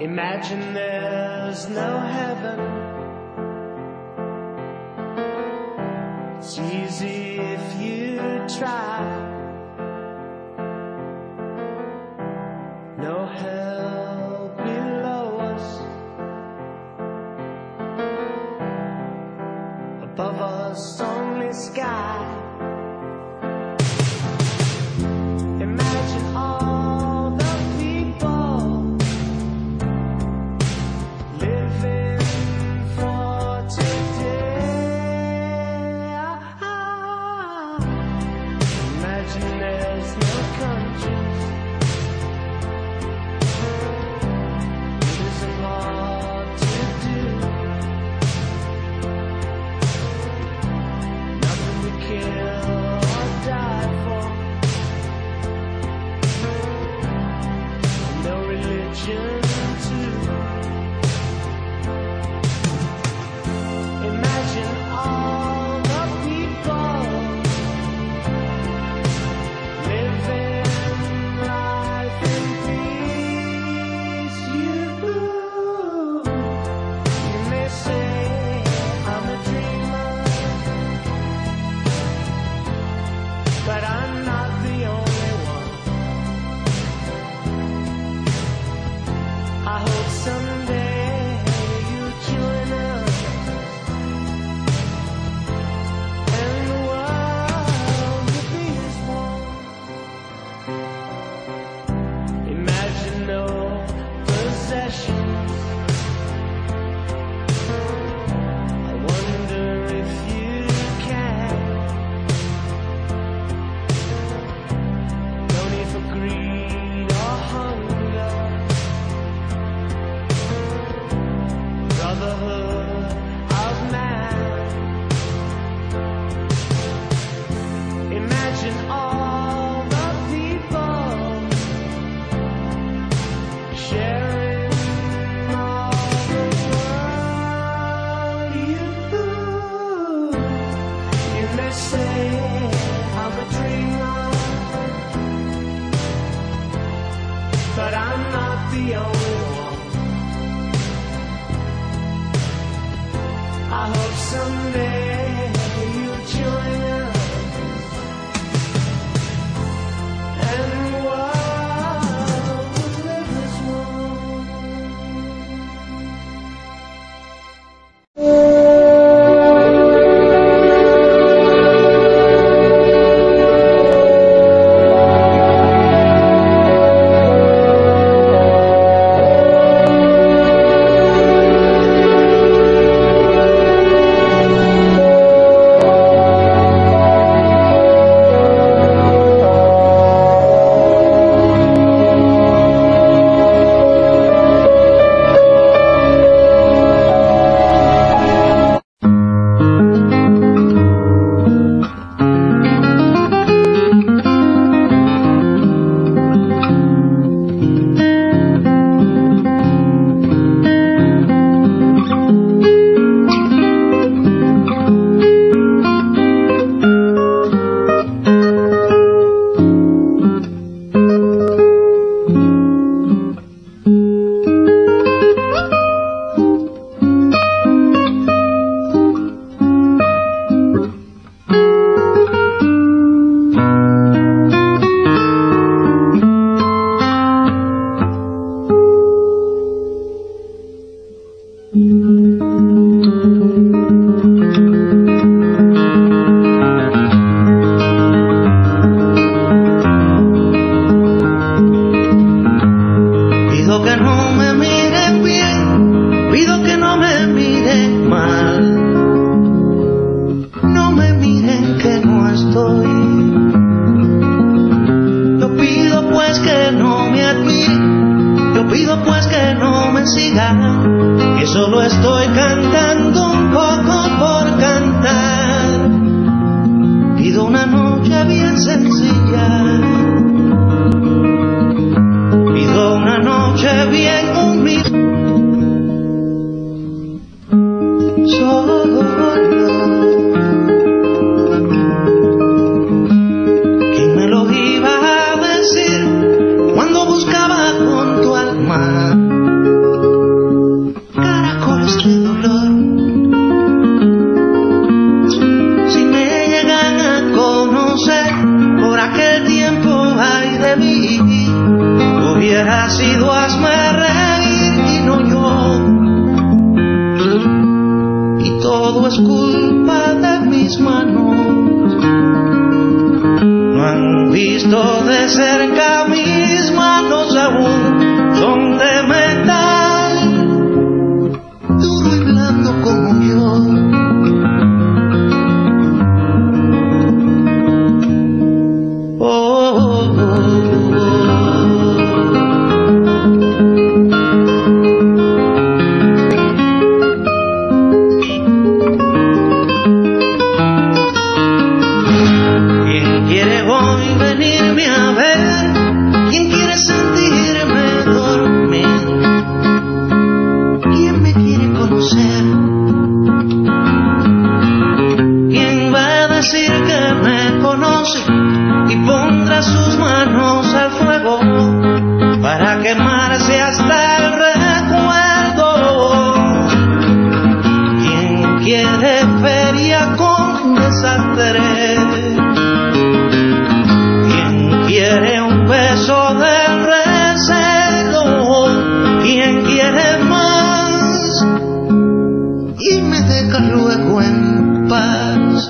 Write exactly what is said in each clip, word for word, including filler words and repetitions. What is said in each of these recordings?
Imagine there's no heaven. It's easy if you try. No hell below us. Above us only sky. Imagine all the people living for today. Imagine there's no countries. It isn't hard to do. Nothing to kill or die for. No religion too. Imagine all the people living life in peace. You, you may say I'm a dreamer, but I'm not the only one. I hope someday you'll join us, and the world will be as one. Imagine no possessions. I wonder if you can. No need for greed or hunger. Brotherhood of man. Imagine all the people sharing all the world. You, you may say I'm a dreamer, but I'm not the only one. I hope someday you'll join us, and the world will live as ¿Quién me lo iba a decir cuando buscaba con tu alma todo es culpa de mis manos. No han visto de cerca mis manos aún, son de metal, duro y blando como yo. Oh, oh, oh, ¿quién quiere hoy venirme a ver? ¿Quién quiere sentirme dormir? ¿Quién me quiere conocer? ¿Quién va a decir que me conoce y pondrá sus manos al fuego para quemarse hasta el recuerdo? ¿Quién quiere feria con desastre? ¿Quién quiere un beso de recelo? ¿Quién quiere más? Y me deja luego en paz.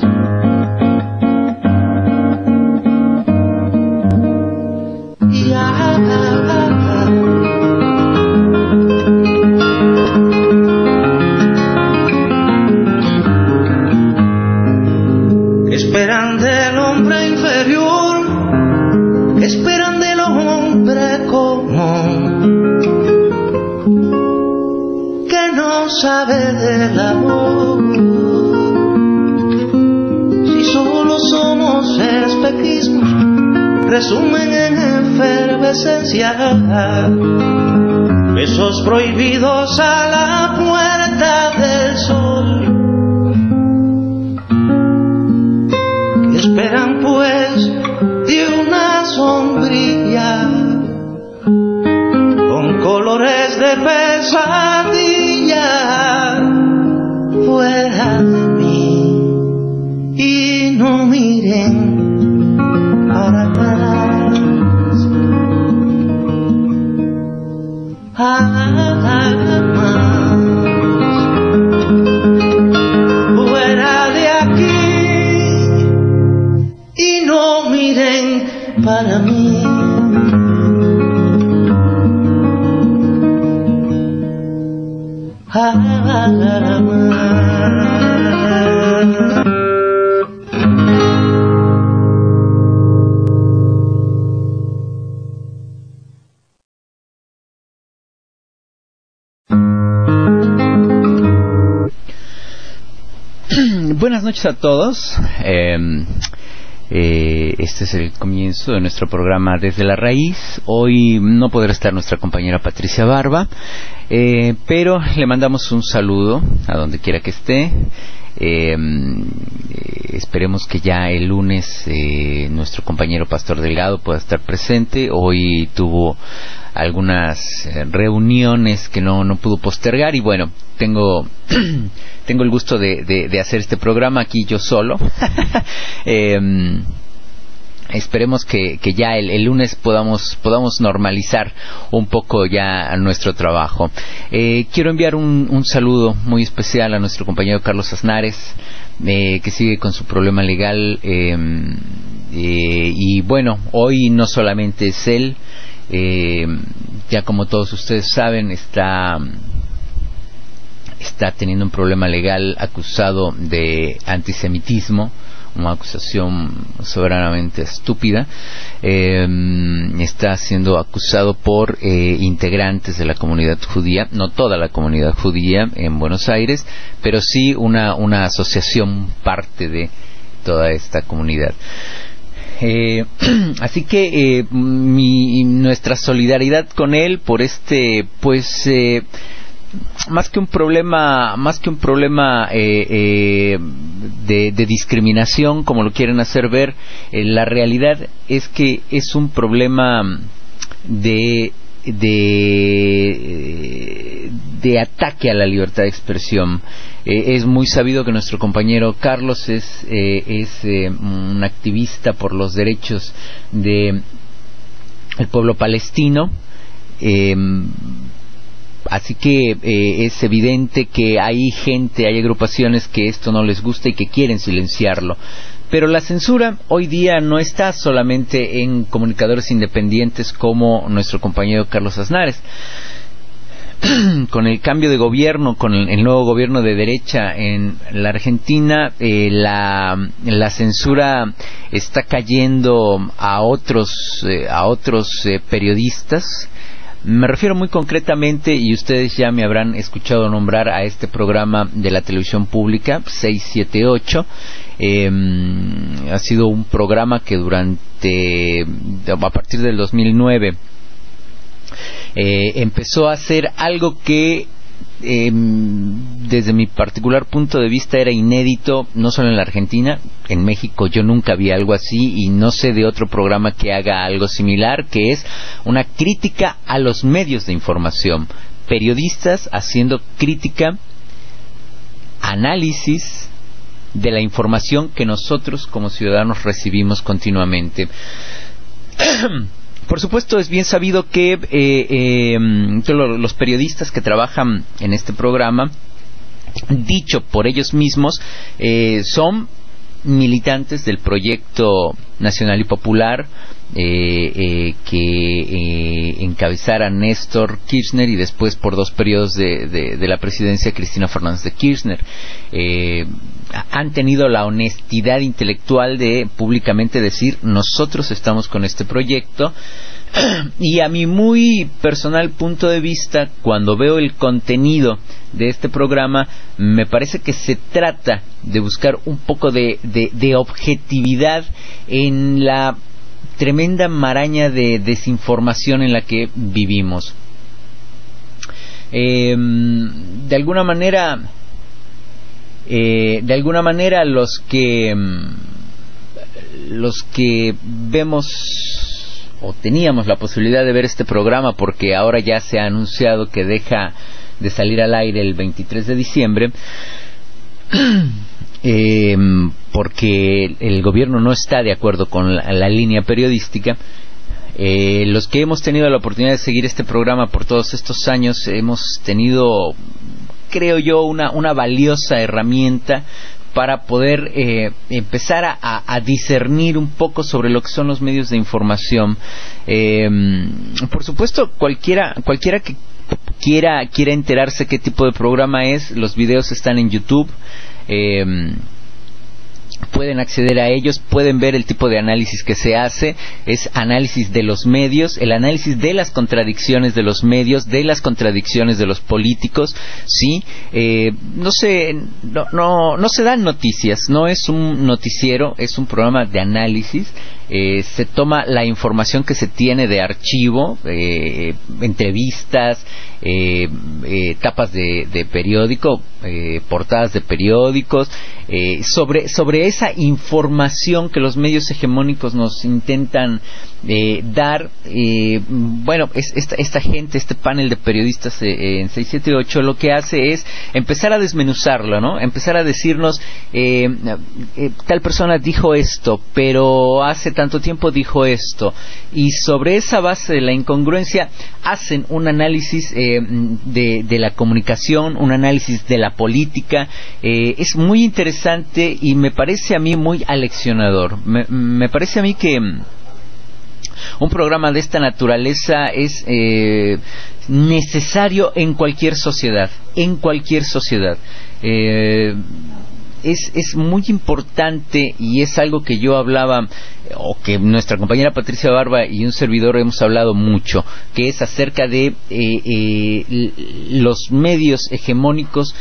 ¿Qué esperan del hombre inferior? ¿Qué esperan del hombre común? Que no sabe del amor. Si solo somos espejismos, resumen en efervescencia, besos prohibidos a la puerta del sol. ¿Qué esperan pues de una sombrilla con colores de pesadilla fuera de mí? Y no miren para atrás. Jamás fuera de aquí y no miren para mí. Jamás. Buenas noches a todos. Eh, eh, este es el comienzo de nuestro programa Desde la Raíz. Hoy no podrá estar nuestra compañera Patricia Barba, eh, pero le mandamos un saludo a donde quiera que esté. Eh, eh, esperemos que ya el lunes eh, nuestro compañero Pastor Delgado pueda estar presente. Hoy tuvo algunas eh, reuniones que no, no pudo postergar y bueno, tengo tengo el gusto de, de, de hacer este programa aquí yo solo. eh, esperemos que, que ya el, el lunes podamos podamos normalizar un poco ya nuestro trabajo. Eh, quiero enviar un, un saludo muy especial a nuestro compañero Carlos Aznares, eh, que sigue con su problema legal, eh, eh, y bueno, hoy no solamente es él, eh, ya como todos ustedes saben, está está teniendo un problema legal acusado de antisemitismo, una acusación soberanamente estúpida. Eh, está siendo acusado por eh, integrantes de la comunidad judía, no toda la comunidad judía en Buenos Aires, pero sí una, una asociación, parte de toda esta comunidad. Eh, así que eh, mi, nuestra solidaridad con él por este, pues, eh, más que un problema, más que un problema eh, eh, de, de discriminación, como lo quieren hacer ver, eh, la realidad es que es un problema de de de ataque a la libertad de expresión. Eh, es muy sabido que nuestro compañero Carlos es eh, es eh, un activista por los derechos de el pueblo palestino. Eh, así que eh, es evidente que hay gente, hay agrupaciones que esto no les gusta y que quieren silenciarlo. Pero la censura hoy día no está solamente en comunicadores independientes como nuestro compañero Carlos Aznares. Con el cambio de gobierno, con el, el nuevo gobierno de derecha en la Argentina, eh, la, la censura está cayendo a otros, eh, a otros eh, periodistas. Me refiero muy concretamente, y ustedes ya me habrán escuchado nombrar a este programa de la televisión pública, seis siete ocho. Eh, ha sido un programa que durante, a partir del dos mil nueve, eh, empezó a hacer algo que eh, desde mi particular punto de vista era inédito, no solo en la Argentina, en México yo nunca vi algo así y no sé de otro programa que haga algo similar, que es una crítica a los medios de información, periodistas haciendo crítica, análisis de la información que nosotros como ciudadanos recibimos continuamente. Por supuesto, es bien sabido que, eh, eh, que lo, los periodistas que trabajan en este programa, dicho por ellos mismos, eh, son militantes del proyecto nacional y popular eh, eh, que eh, encabezara Néstor Kirchner y después por dos periodos de, de, de la presidencia Cristina Fernández de Kirchner. Eh, han tenido la honestidad intelectual de públicamente decir: nosotros estamos con este proyecto. Y a mi muy personal punto de vista, cuando veo el contenido de este programa, me parece que se trata de buscar un poco de, de, de objetividad en la tremenda maraña de desinformación en la que vivimos. Eh, de alguna manera, eh, de alguna manera los que los que vemos o teníamos la posibilidad de ver este programa, porque ahora ya se ha anunciado que deja de salir al aire el veintitrés de diciembre, eh, porque el gobierno no está de acuerdo con la, la línea periodística. Eh, los que hemos tenido la oportunidad de seguir este programa por todos estos años hemos tenido, creo yo, una, una valiosa herramienta para poder eh, empezar a, a discernir un poco sobre lo que son los medios de información. Eh, por supuesto, cualquiera cualquiera que quiera quiera enterarse qué tipo de programa es, los videos están en YouTube. Eh, pueden acceder a ellos, pueden ver el tipo de análisis que se hace, es análisis de los medios, el análisis de las contradicciones de los medios, de las contradicciones de los políticos, sí, eh, no se, no, no, no se dan noticias, no es un noticiero, es un programa de análisis. Eh, se toma la información que se tiene de archivo, eh, entrevistas, eh, eh, tapas de, de periódico, eh, portadas de periódicos, eh, sobre, sobre esa información que los medios hegemónicos nos intentan eh, dar. Eh, bueno, es, esta, esta gente, este panel de periodistas eh, en seis siete ocho lo que hace es empezar a desmenuzarlo, ¿no? Empezar a decirnos, eh, eh, tal persona dijo esto, pero hace tanto tiempo dijo esto, y sobre esa base de la incongruencia hacen un análisis eh, de, de la comunicación, un análisis de la política. Eh, es muy interesante y me parece a mí muy aleccionador. Me, me parece a mí que un programa de esta naturaleza es eh, necesario en cualquier sociedad, en cualquier sociedad. Eh, Es, es muy importante, y es algo que yo hablaba, o que nuestra compañera Patricia Barba y un servidor hemos hablado mucho, que es acerca de eh, eh, los medios hegemónicos,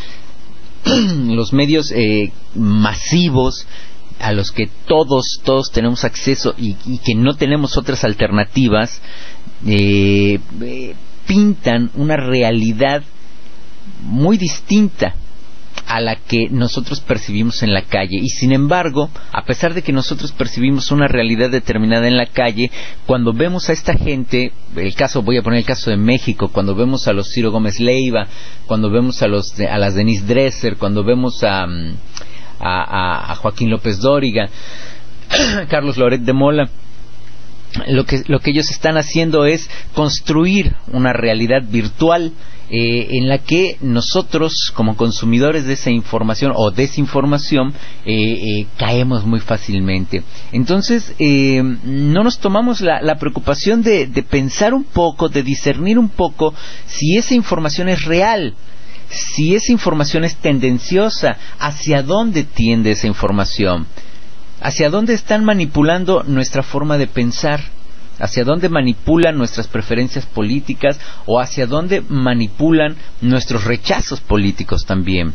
los medios eh, masivos, a los que todos todos tenemos acceso y, y que no tenemos otras alternativas, eh, eh, pintan una realidad muy distinta a la que nosotros percibimos en la calle. Y sin embargo, a pesar de que nosotros percibimos una realidad determinada en la calle, cuando vemos a esta gente, el caso, voy a poner el caso de México, cuando vemos a los Ciro Gómez Leiva, cuando vemos a los a las Denise Dresser, cuando vemos a a, a Joaquín López Dóriga, Carlos Loret de Mola, lo que lo que ellos están haciendo es construir una realidad virtual eh, en la que nosotros, como consumidores de esa información o desinformación, eh, eh, caemos muy fácilmente. Entonces, eh, no nos tomamos la, la preocupación de, de pensar un poco, de discernir un poco si esa información es real, si esa información es tendenciosa, hacia dónde tiende esa información, hacia dónde están manipulando nuestra forma de pensar, hacia dónde manipulan nuestras preferencias políticas o hacia dónde manipulan nuestros rechazos políticos también.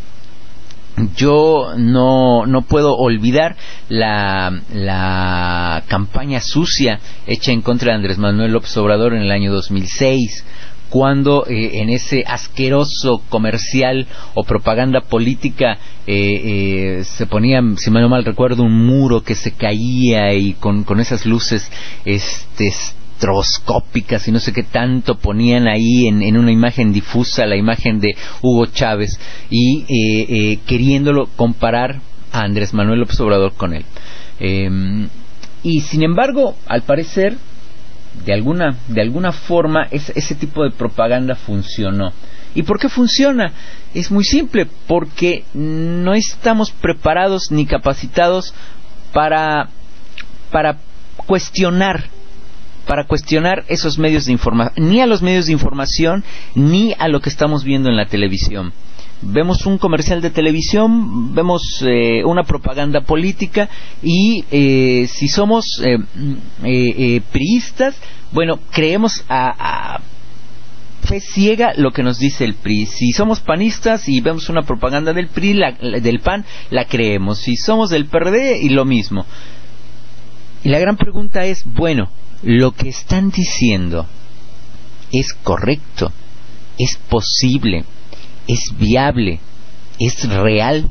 Yo no, no puedo olvidar la, la campaña sucia hecha en contra de Andrés Manuel López Obrador en el año dos mil seis, cuando eh, en ese asqueroso comercial o propaganda política eh, eh, se ponía, si no mal recuerdo, un muro que se caía y con, con esas luces este, estroboscópicas y no sé qué tanto ponían ahí en, en una imagen difusa, la imagen de Hugo Chávez, y eh, eh, queriéndolo comparar a Andrés Manuel López Obrador con él. Eh, y sin embargo, al parecer, de alguna de alguna forma es, ese tipo de propaganda funcionó. ¿Y por qué funciona? Es muy simple, porque no estamos preparados ni capacitados para para cuestionar para cuestionar esos medios de información, ni a los medios de información ni a lo que estamos viendo en la televisión. Vemos un comercial de televisión, vemos eh, una propaganda política y eh, si somos eh, eh, eh, priistas, bueno, creemos a, a fe ciega lo que nos dice el P R I. Si somos panistas y vemos una propaganda del P R I, la, la, del P A N, la creemos. Si somos del P R D, y lo mismo. Y la gran pregunta es, bueno, ¿lo que están diciendo es correcto? ¿Es posible? ¿Es viable? ¿Es real?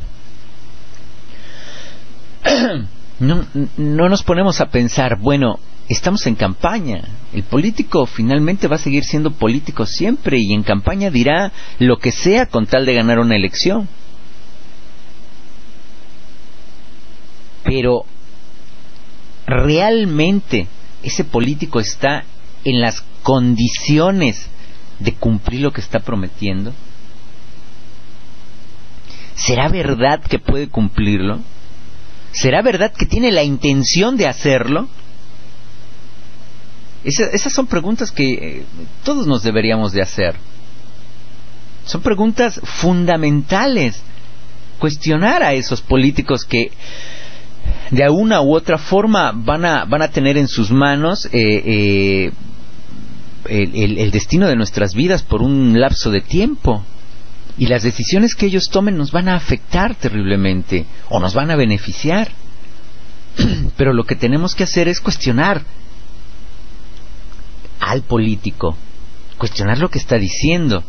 No, no nos ponemos a pensar, bueno, estamos en campaña. El político finalmente va a seguir siendo político siempre y en campaña dirá lo que sea con tal de ganar una elección. Pero ¿realmente ese político está en las condiciones de cumplir lo que está prometiendo? ¿Será verdad que puede cumplirlo? ¿Será verdad que tiene la intención de hacerlo? Esa, esas son preguntas que eh, todos nos deberíamos de hacer. Son preguntas fundamentales. Cuestionar a esos políticos que de una u otra forma van a van a tener en sus manos eh, eh, el, el, el destino de nuestras vidas por un lapso de tiempo. Y las decisiones que ellos tomen nos van a afectar terriblemente o nos van a beneficiar. Pero lo que tenemos que hacer es cuestionar al político, cuestionar lo que está diciendo.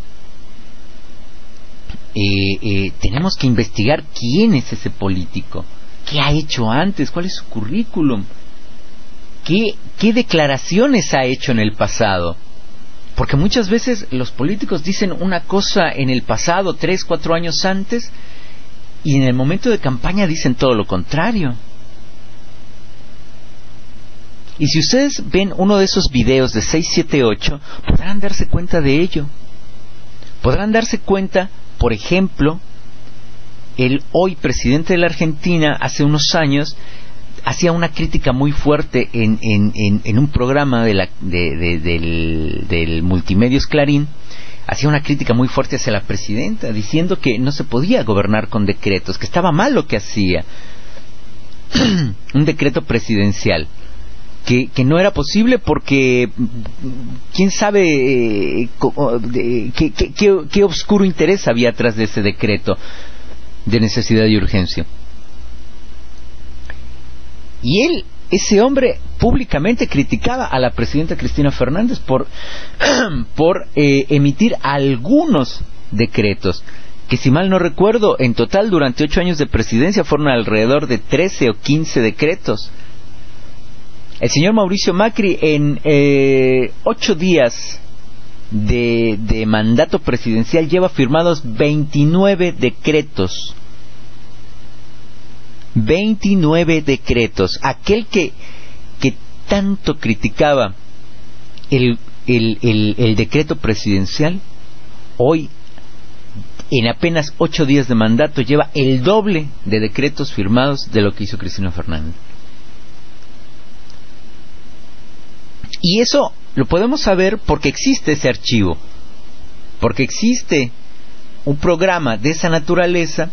Eh, eh, tenemos que investigar quién es ese político, qué ha hecho antes, cuál es su currículum, qué, qué declaraciones ha hecho en el pasado. Porque muchas veces los políticos dicen una cosa en el pasado, tres, cuatro años antes, y en el momento de campaña dicen todo lo contrario. Y si ustedes ven uno de esos videos de seis siete ocho, podrán darse cuenta de ello. Podrán darse cuenta, por ejemplo, el hoy presidente de la Argentina, hace unos años, hacía una crítica muy fuerte en, en, en, en un programa de la, de, de, del, del Multimedios Clarín. Hacía una crítica muy fuerte hacia la presidenta, diciendo que no se podía gobernar con decretos, que estaba mal lo que hacía. Un decreto presidencial, que, que no era posible porque quién sabe eh, qué, qué, qué, qué oscuro interés había atrás de ese decreto de necesidad y urgencia. Y él, ese hombre, públicamente criticaba a la presidenta Cristina Fernández por, por eh, emitir algunos decretos, que si mal no recuerdo, en total durante ocho años de presidencia fueron alrededor de trece o quince decretos. El señor Mauricio Macri, en eh, ocho días de, de mandato presidencial, lleva firmados veintinueve decretos. veintinueve decretos. Aquel que, que tanto criticaba el, el, el, el decreto presidencial, hoy, en apenas ocho días de mandato, lleva el doble de decretos firmados de lo que hizo Cristina Fernández. Y eso lo podemos saber porque existe ese archivo, porque existe un programa de esa naturaleza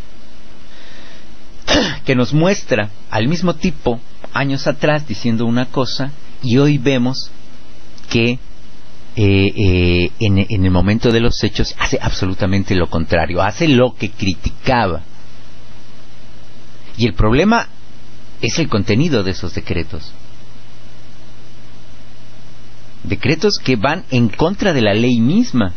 que nos muestra al mismo tipo años atrás diciendo una cosa y hoy vemos que eh, eh, en, en el momento de los hechos hace absolutamente lo contrario, hace lo que criticaba. Y el problema es el contenido de esos decretos. Decretos que van en contra de la ley misma.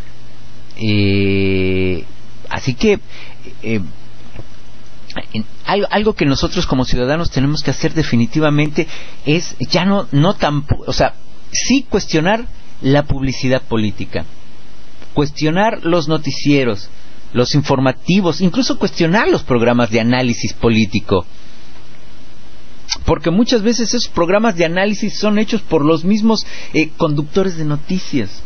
Eh, así que eh, en, algo, algo que nosotros como ciudadanos tenemos que hacer definitivamente es ya no, no tampoco, o sea, sí cuestionar la publicidad política, cuestionar los noticieros, los informativos, incluso cuestionar los programas de análisis político. Porque muchas veces esos programas de análisis son hechos por los mismos eh, conductores de noticias,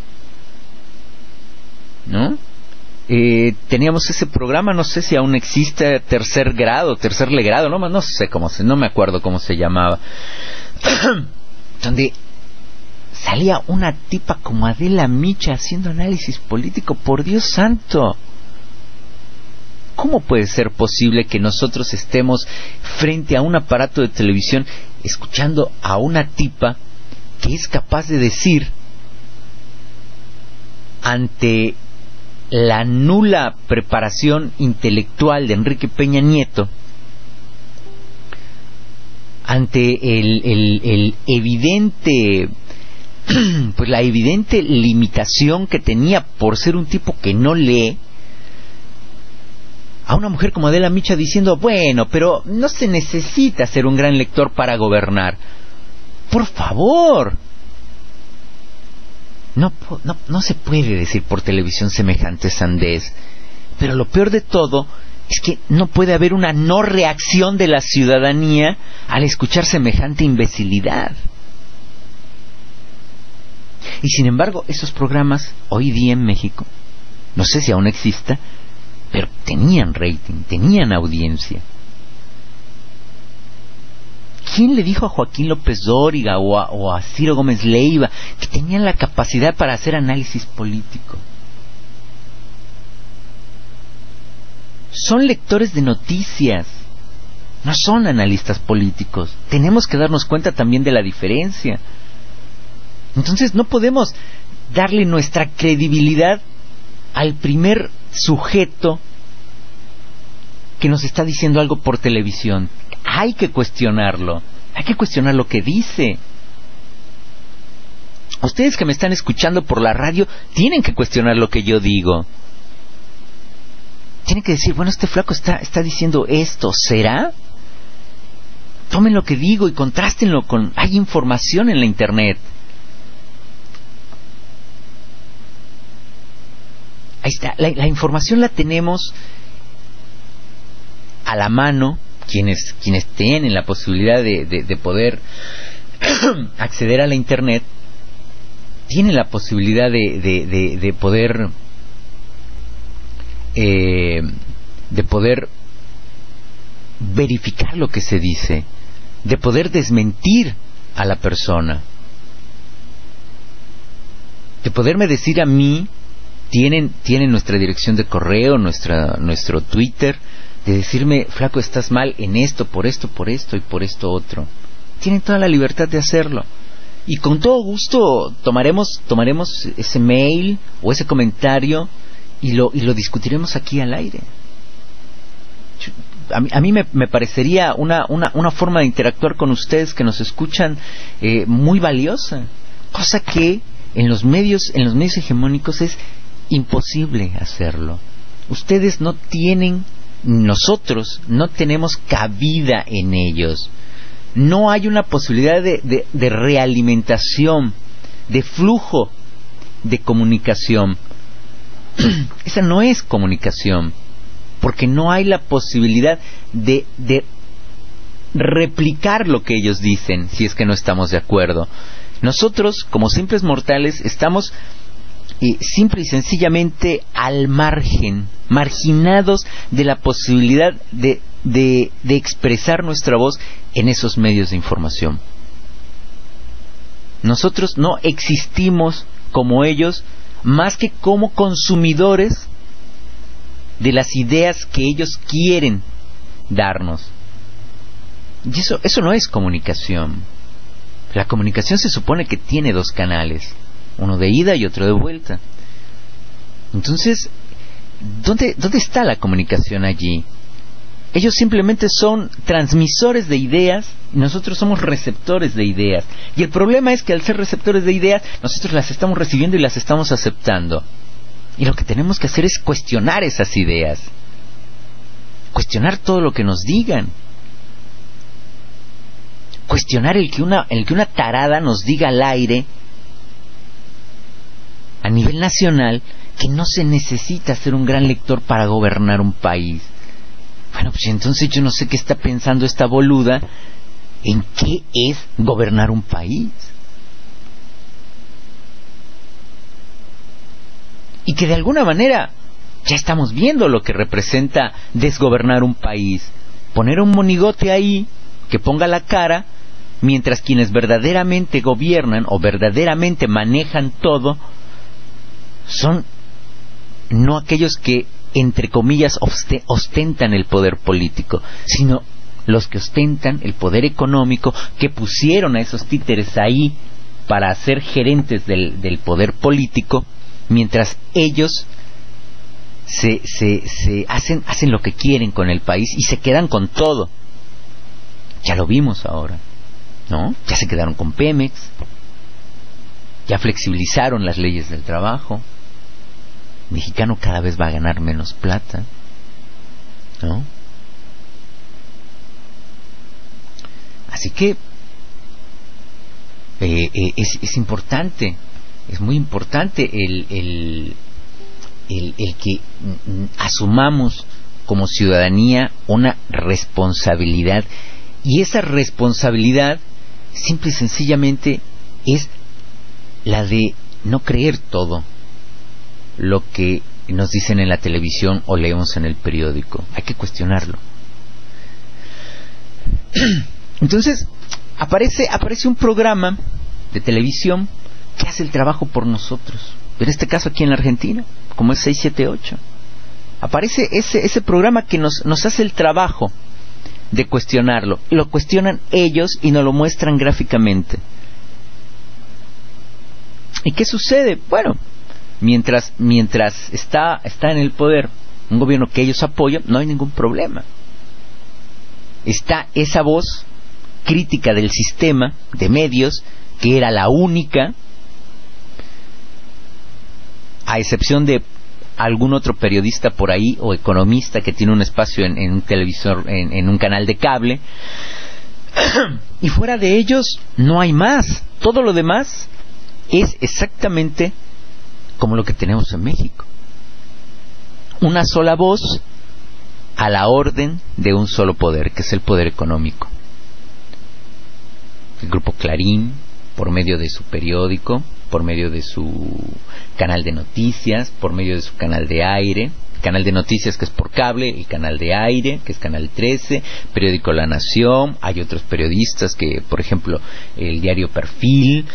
¿no? Eh, teníamos ese programa, no sé si aún existe, tercer grado, tercer grado, no, no sé cómo se, no me acuerdo cómo se llamaba, donde salía una tipa como Adela Micha haciendo análisis político. Por Dios santo, ¿cómo puede ser posible que nosotros estemos frente a un aparato de televisión escuchando a una tipa que es capaz de decir, ante la nula preparación intelectual de Enrique Peña Nieto, ante el, el, el evidente, pues la evidente limitación que tenía por ser un tipo que no lee, a una mujer como Adela Micha diciendo, bueno, pero no se necesita ser un gran lector para gobernar? Por favor, no, no, no se puede decir por televisión semejante sandez. Pero lo peor de todo es que no puede haber una no reacción de la ciudadanía al escuchar semejante imbecilidad. Y sin embargo, esos programas hoy día en México, no sé si aún exista, pero tenían rating, tenían audiencia. ¿Quién le dijo a Joaquín López Dóriga o a, o a Ciro Gómez Leiva que tenían la capacidad para hacer análisis político? Son lectores de noticias, no son analistas políticos. Tenemos que darnos cuenta también de la diferencia. Entonces no podemos darle nuestra credibilidad al primer sujeto que nos está diciendo algo por televisión. Hay que cuestionarlo, hay que cuestionar lo que dice. Ustedes que me están escuchando por la radio tienen que cuestionar lo que yo digo. Tienen que decir, bueno, este flaco está, está diciendo esto, ¿será? Tomen lo que digo y contrástenlo con... Hay información en la internet. Ahí está, la, la información la tenemos a la mano. Quienes, quienes tienen la posibilidad de, de, de poder acceder a la internet, tienen la posibilidad de, de, de, de poder eh, de poder verificar lo que se dice, de poder desmentir a la persona, de poderme decir a mí. Tienen, tienen nuestra dirección de correo, nuestra, nuestro Twitter, de decirme, flaco, estás mal en esto, por esto, por esto y por esto otro. Tienen toda la libertad de hacerlo. Y con todo gusto tomaremos, tomaremos ese mail o ese comentario y lo, y lo discutiremos aquí al aire. A mí, a mí me, me parecería una, una, una forma de interactuar con ustedes que nos escuchan eh, muy valiosa. Cosa que en los medios, en los medios hegemónicos es imposible hacerlo. Ustedes no tienen, nosotros no tenemos cabida en ellos. No hay una posibilidad de, de, de realimentación, de flujo de comunicación. Esa no es comunicación, porque no hay la posibilidad de, de replicar lo que ellos dicen, si es que no estamos de acuerdo. Nosotros, como simples mortales, estamos eh, simple y sencillamente al margen, marginados de la posibilidad de, de, de expresar nuestra voz en esos medios de información. Nosotros no existimos como ellos, más que como consumidores de las ideas que ellos quieren darnos. Y eso, eso no es comunicación. La comunicación se supone que tiene dos canales, uno de ida y otro de vuelta. Entonces, ¿dónde, dónde está la comunicación allí? Ellos simplemente son transmisores de ideas y nosotros somos receptores de ideas. Y el problema es que al ser receptores de ideas, nosotros las estamos recibiendo y las estamos aceptando. Y lo que tenemos que hacer es cuestionar esas ideas. Cuestionar todo lo que nos digan. Cuestionar el que una, el que una tarada nos diga al aire, a nivel nacional, que no se necesita ser un gran lector para gobernar un país. Bueno, pues entonces yo no sé qué está pensando esta boluda en qué es gobernar un país. Y que de alguna manera ya estamos viendo lo que representa desgobernar un país. Poner un monigote ahí que ponga la cara, mientras quienes verdaderamente gobiernan o verdaderamente manejan todo son no aquellos que, entre comillas, ostentan el poder político, sino los que ostentan el poder económico, que pusieron a esos títeres ahí para ser gerentes del, del poder político, mientras ellos se, se, se hacen, hacen lo que quieren con el país y se quedan con todo. Ya lo vimos ahora, ¿no? Ya se quedaron con Pemex, ya flexibilizaron las leyes del trabajo. El mexicano cada vez va a ganar menos plata, ¿no? Así que eh, eh, es, es importante, es muy importante el, el, el, el que mm, asumamos como ciudadanía una responsabilidad, y esa responsabilidad simple y sencillamente es la de no creer todo lo que nos dicen en la televisión o leemos en el periódico. Hay que cuestionarlo. Entonces aparece aparece un programa de televisión que hace el trabajo por nosotros, en este caso aquí en la Argentina, como es seis siete ocho. Aparece ese ese programa que nos nos hace el trabajo de cuestionarlo. Lo cuestionan ellos y nos lo muestran gráficamente. ¿Y qué sucede? Bueno, mientras mientras está está en el poder un gobierno que ellos apoyan, no hay ningún problema. Está esa voz crítica del sistema de medios, que era la única, a excepción de algún otro periodista por ahí o economista que tiene un espacio en, en un televisor, en, en un canal de cable, y fuera de ellos no hay más. Todo lo demás es exactamente como lo que tenemos en México, una sola voz a la orden de un solo poder, que es el poder económico. El grupo Clarín, por medio de su periódico, por medio de su canal de noticias, por medio de su canal de aire, canal de noticias que es por cable, el canal de aire que es Canal trece, periódico La Nación, hay otros periodistas que, por ejemplo, el diario Perfil,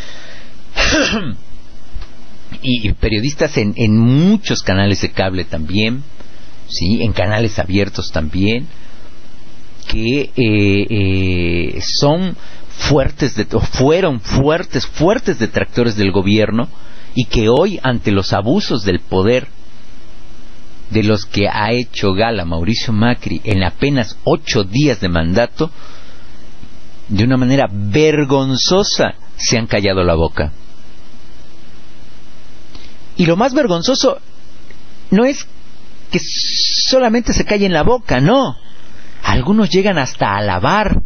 y periodistas en, en muchos canales de cable también, sí, en canales abiertos también, que eh, eh, son fuertes, de, o fueron fuertes, fuertes detractores del gobierno, y que hoy, ante los abusos del poder de los que ha hecho gala Mauricio Macri en apenas ocho días de mandato, de una manera vergonzosa se han callado la boca. Y lo más vergonzoso no es que solamente se callen la boca, no. Algunos llegan hasta a alabar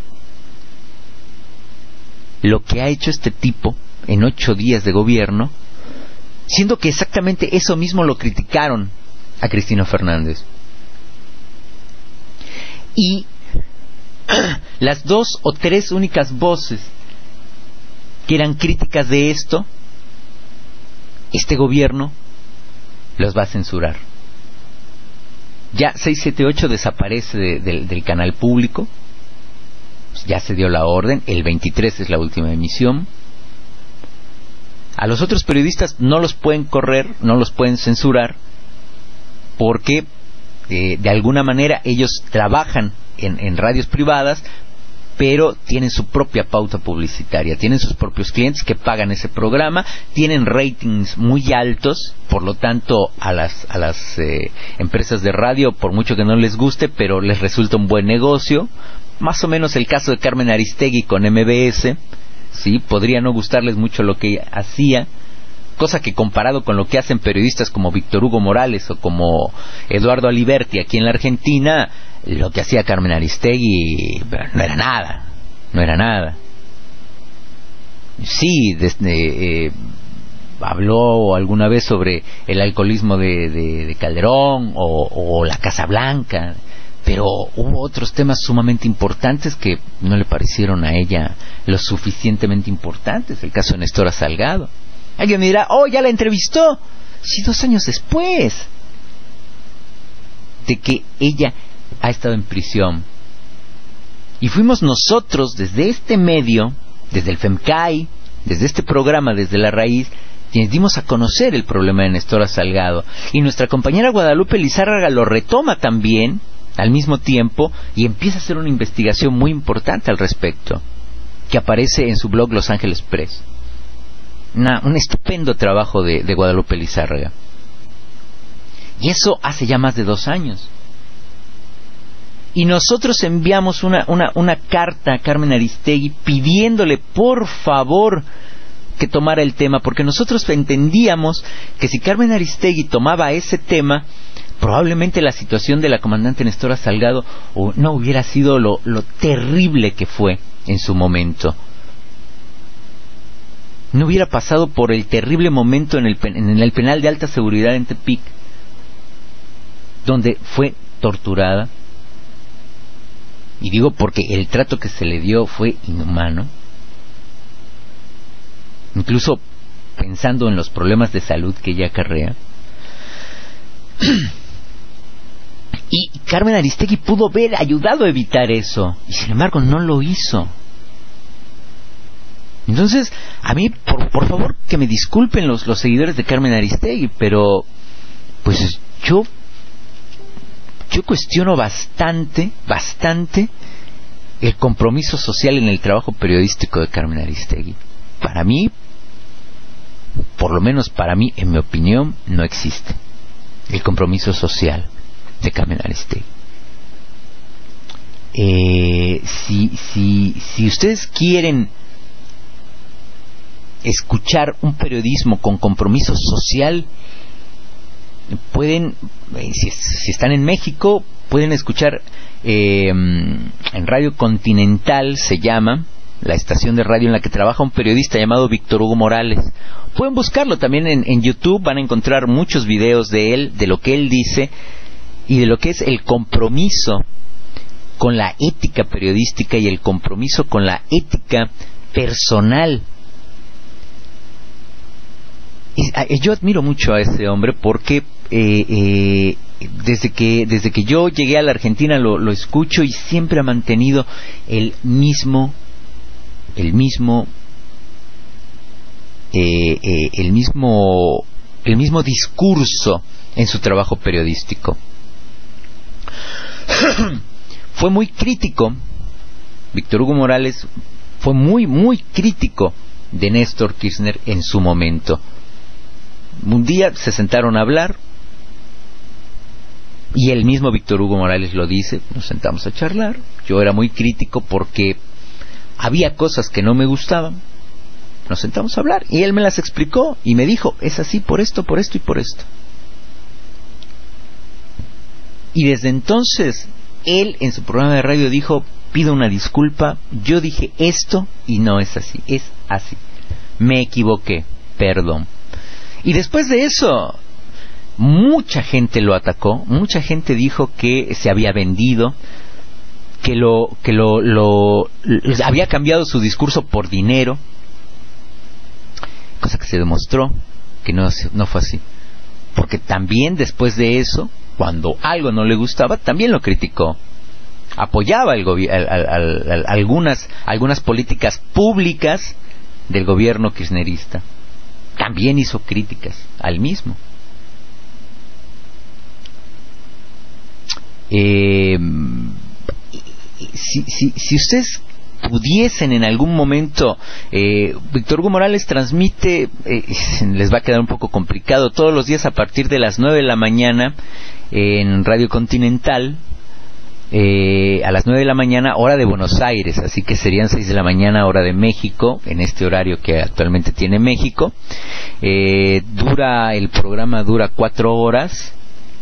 lo que ha hecho este tipo en ocho días de gobierno, siendo que exactamente eso mismo lo criticaron a Cristina Fernández. Y las dos o tres únicas voces que eran críticas de esto este gobierno los va a censurar. Ya seiscientos setenta y ocho desaparece de, de, del canal público, ya se dio la orden, el veintitrés es la última emisión. A los otros periodistas no los pueden correr, no los pueden censurar, porque eh, de alguna manera ellos trabajan en, en radios privadas, pero tienen su propia pauta publicitaria, tienen sus propios clientes que pagan ese programa, tienen ratings muy altos, por lo tanto a las a las eh, empresas de radio, por mucho que no les guste, pero les resulta un buen negocio. Más o menos el caso de Carmen Aristegui con M B S, sí, podría no gustarles mucho lo que hacía, cosa que comparado con lo que hacen periodistas como Víctor Hugo Morales o como Eduardo Aliberti aquí en la Argentina, lo que hacía Carmen Aristegui no era nada, no era nada. Sí, desde, eh, habló alguna vez sobre el alcoholismo de, de, de Calderón o, o la Casa Blanca, pero hubo otros temas sumamente importantes que no le parecieron a ella lo suficientemente importantes. El caso de Nestora Salgado. Alguien me dirá, oh, ya la entrevistó. Sí, dos años después de que ella ha estado en prisión. Y fuimos nosotros, desde este medio, desde el FEMCAI, desde este programa, desde La Raíz, quienes dimos a conocer el problema de Nestora Salgado. Y nuestra compañera Guadalupe Lizárraga lo retoma también, al mismo tiempo, y empieza a hacer una investigación muy importante al respecto, que aparece en su blog Los Ángeles Press. Una, un estupendo trabajo de, de Guadalupe Lizárraga. Y eso hace ya más de dos años. Y nosotros enviamos una, una, una carta a Carmen Aristegui pidiéndole por favor que tomara el tema, porque nosotros entendíamos que si Carmen Aristegui tomaba ese tema, probablemente la situación de la comandante Nestora Salgado no hubiera sido lo, lo terrible que fue en su momento. No hubiera pasado por el terrible momento en el, en el penal de alta seguridad en Tepic, donde fue torturada. Y digo porque el trato que se le dio fue inhumano. Incluso pensando en los problemas de salud que ella acarrea. Y Carmen Aristegui pudo haber ayudado a evitar eso, y sin embargo no lo hizo. Entonces, a mí, por, por favor, que me disculpen los, los seguidores de Carmen Aristegui, pero pues yo yo cuestiono bastante, bastante el compromiso social en el trabajo periodístico de Carmen Aristegui. Para mí, por lo menos para mí, en mi opinión, no existe el compromiso social de Carmen Aristegui. Eh, si, si, si ustedes quieren escuchar un periodismo con compromiso social, pueden, si, si están en México, pueden escuchar eh, en Radio Continental, se llama la estación de radio en la que trabaja un periodista llamado Víctor Hugo Morales. Pueden buscarlo también en, en YouTube, van a encontrar muchos videos de él, de lo que él dice y de lo que es el compromiso con la ética periodística y el compromiso con la ética personal. Yo admiro mucho a ese hombre porque eh, eh, desde que desde que yo llegué a la Argentina lo, lo escucho y siempre ha mantenido el mismo el mismo eh, eh, el mismo el mismo discurso en su trabajo periodístico. Fue muy crítico, Víctor Hugo Morales fue muy muy crítico de Néstor Kirchner en su momento. Un día se sentaron a hablar y el mismo Víctor Hugo Morales lo dice, nos sentamos a charlar, yo era muy crítico porque había cosas que no me gustaban, nos sentamos a hablar y él me las explicó y me dijo, es así por esto, por esto y por esto. Y desde entonces él en su programa de radio dijo, pido una disculpa, yo dije esto y no es así, es así, me equivoqué, perdón. Y después de eso, mucha gente lo atacó, mucha gente dijo que se había vendido, que lo que lo, lo, lo había cambiado su discurso por dinero, cosa que se demostró. que no, no fue así. Porque también después de eso, cuando algo no le gustaba, también lo criticó. Apoyaba el gobi- al, al, al, al, algunas, algunas políticas públicas del gobierno kirchnerista. También hizo críticas al mismo. Eh, si, si, si ustedes pudiesen en algún momento, eh, Víctor Hugo Morales transmite, eh, les va a quedar un poco complicado, todos los días a partir de las nueve de la mañana eh, en Radio Continental, eh, a las nueve de la mañana hora de Buenos Aires, así que serían seis de la mañana hora de México, en este horario que actualmente tiene México. Eh, dura, el programa dura cuatro horas.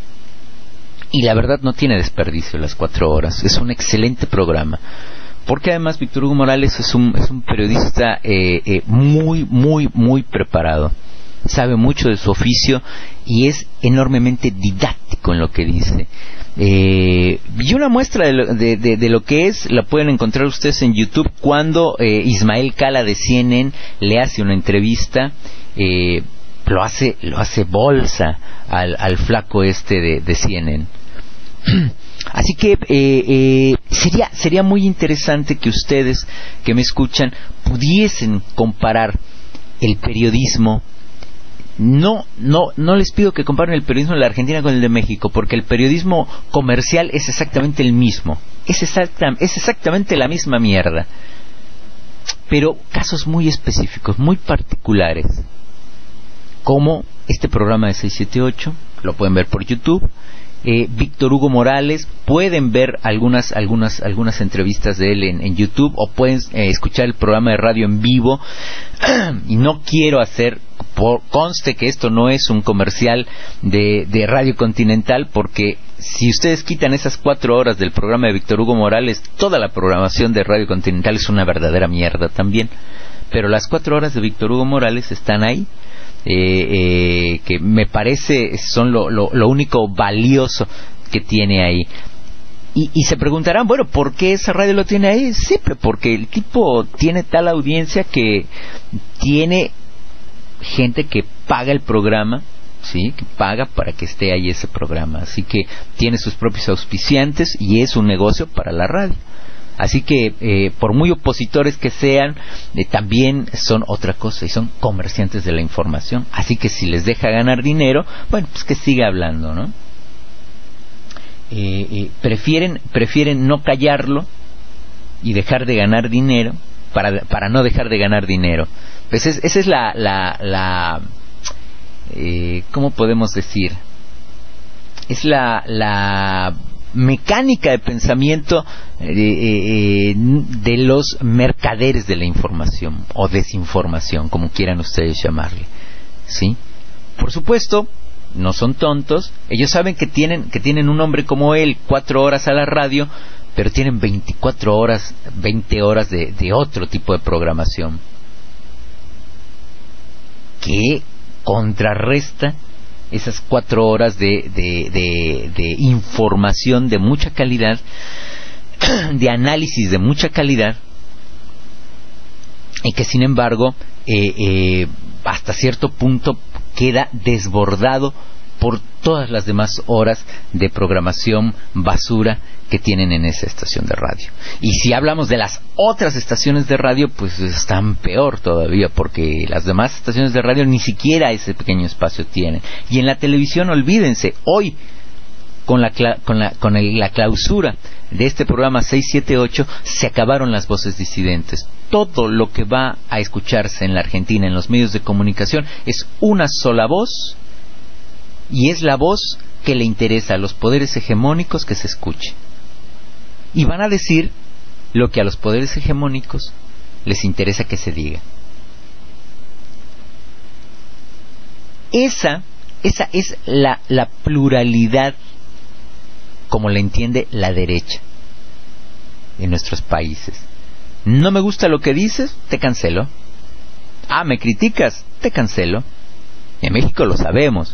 Y la verdad no tiene desperdicio las cuatro horas. Es un excelente programa. Porque además Víctor Hugo Morales es un, es un periodista eh, eh, muy, muy, muy preparado. Sabe mucho de su oficio y es enormemente didáctico en lo que dice. Eh, y una muestra de lo, de, de, de lo que es, la pueden encontrar ustedes en YouTube, cuando eh, Ismael Cala de C N N le hace una entrevista. Eh, lo hace lo hace bolsa al, al flaco este de, de C N N. Así que eh, eh, sería sería muy interesante que ustedes que me escuchan pudiesen comparar el periodismo. No no no les pido que comparen el periodismo de la Argentina con el de México, porque el periodismo comercial es exactamente el mismo, es exacta, es exactamente la misma mierda, pero casos muy específicos, muy particulares, como este programa de seis siete ocho, lo pueden ver por YouTube. eh, Víctor Hugo Morales, pueden ver algunas algunas algunas entrevistas de él en, en YouTube, o pueden eh, escuchar el programa de radio en vivo. Y no quiero hacer, por, conste que esto no es un comercial de, de Radio Continental, porque si ustedes quitan esas cuatro horas del programa de Víctor Hugo Morales, toda la programación de Radio Continental es una verdadera mierda también. Pero las cuatro horas de Víctor Hugo Morales están ahí. Eh, eh, que me parece son lo, lo, lo único valioso que tiene ahí. Y, y se preguntarán, bueno, ¿por qué esa radio lo tiene ahí? Siempre porque el tipo tiene tal audiencia que tiene gente que paga el programa, sí, que paga para que esté ahí ese programa. Así que tiene sus propios auspiciantes y es un negocio para la radio. Así que, eh, por muy opositores que sean, eh, también son otra cosa, y son comerciantes de la información. Así que si les deja ganar dinero, bueno, pues que siga hablando, ¿no? Eh, eh, prefieren prefieren no callarlo y dejar de ganar dinero para para no dejar de ganar dinero. Pues es, esa es la la, la eh, ¿cómo podemos decir? Es la la mecánica de pensamiento eh, eh, de los mercaderes de la información o desinformación, como quieran ustedes llamarle, ¿sí? Por supuesto, no son tontos. Ellos saben que tienen que tienen un hombre como él, cuatro horas a la radio, pero tienen veinticuatro horas, veinte horas de, de otro tipo de programación que contrarresta esas cuatro horas de, de, de, de información de mucha calidad, de análisis de mucha calidad, y que sin embargo eh, eh, hasta cierto punto queda desbordado por todas las demás horas de programación basura que tienen en esa estación de radio. Y si hablamos de las otras estaciones de radio, pues están peor todavía, porque las demás estaciones de radio ni siquiera ese pequeño espacio tienen. Y en la televisión, olvídense, hoy con la cla- con la con el, la clausura de este programa seis siete ocho se acabaron las voces disidentes. Todo lo que va a escucharse en la Argentina en los medios de comunicación es una sola voz, y es la voz que le interesa a los poderes hegemónicos que se escuche. Y van a decir lo que a los poderes hegemónicos les interesa que se diga. Esa, esa es la, la pluralidad como la entiende la derecha en nuestros países. No me gusta lo que dices, te cancelo. Ah, me criticas, te cancelo. Y en México lo sabemos.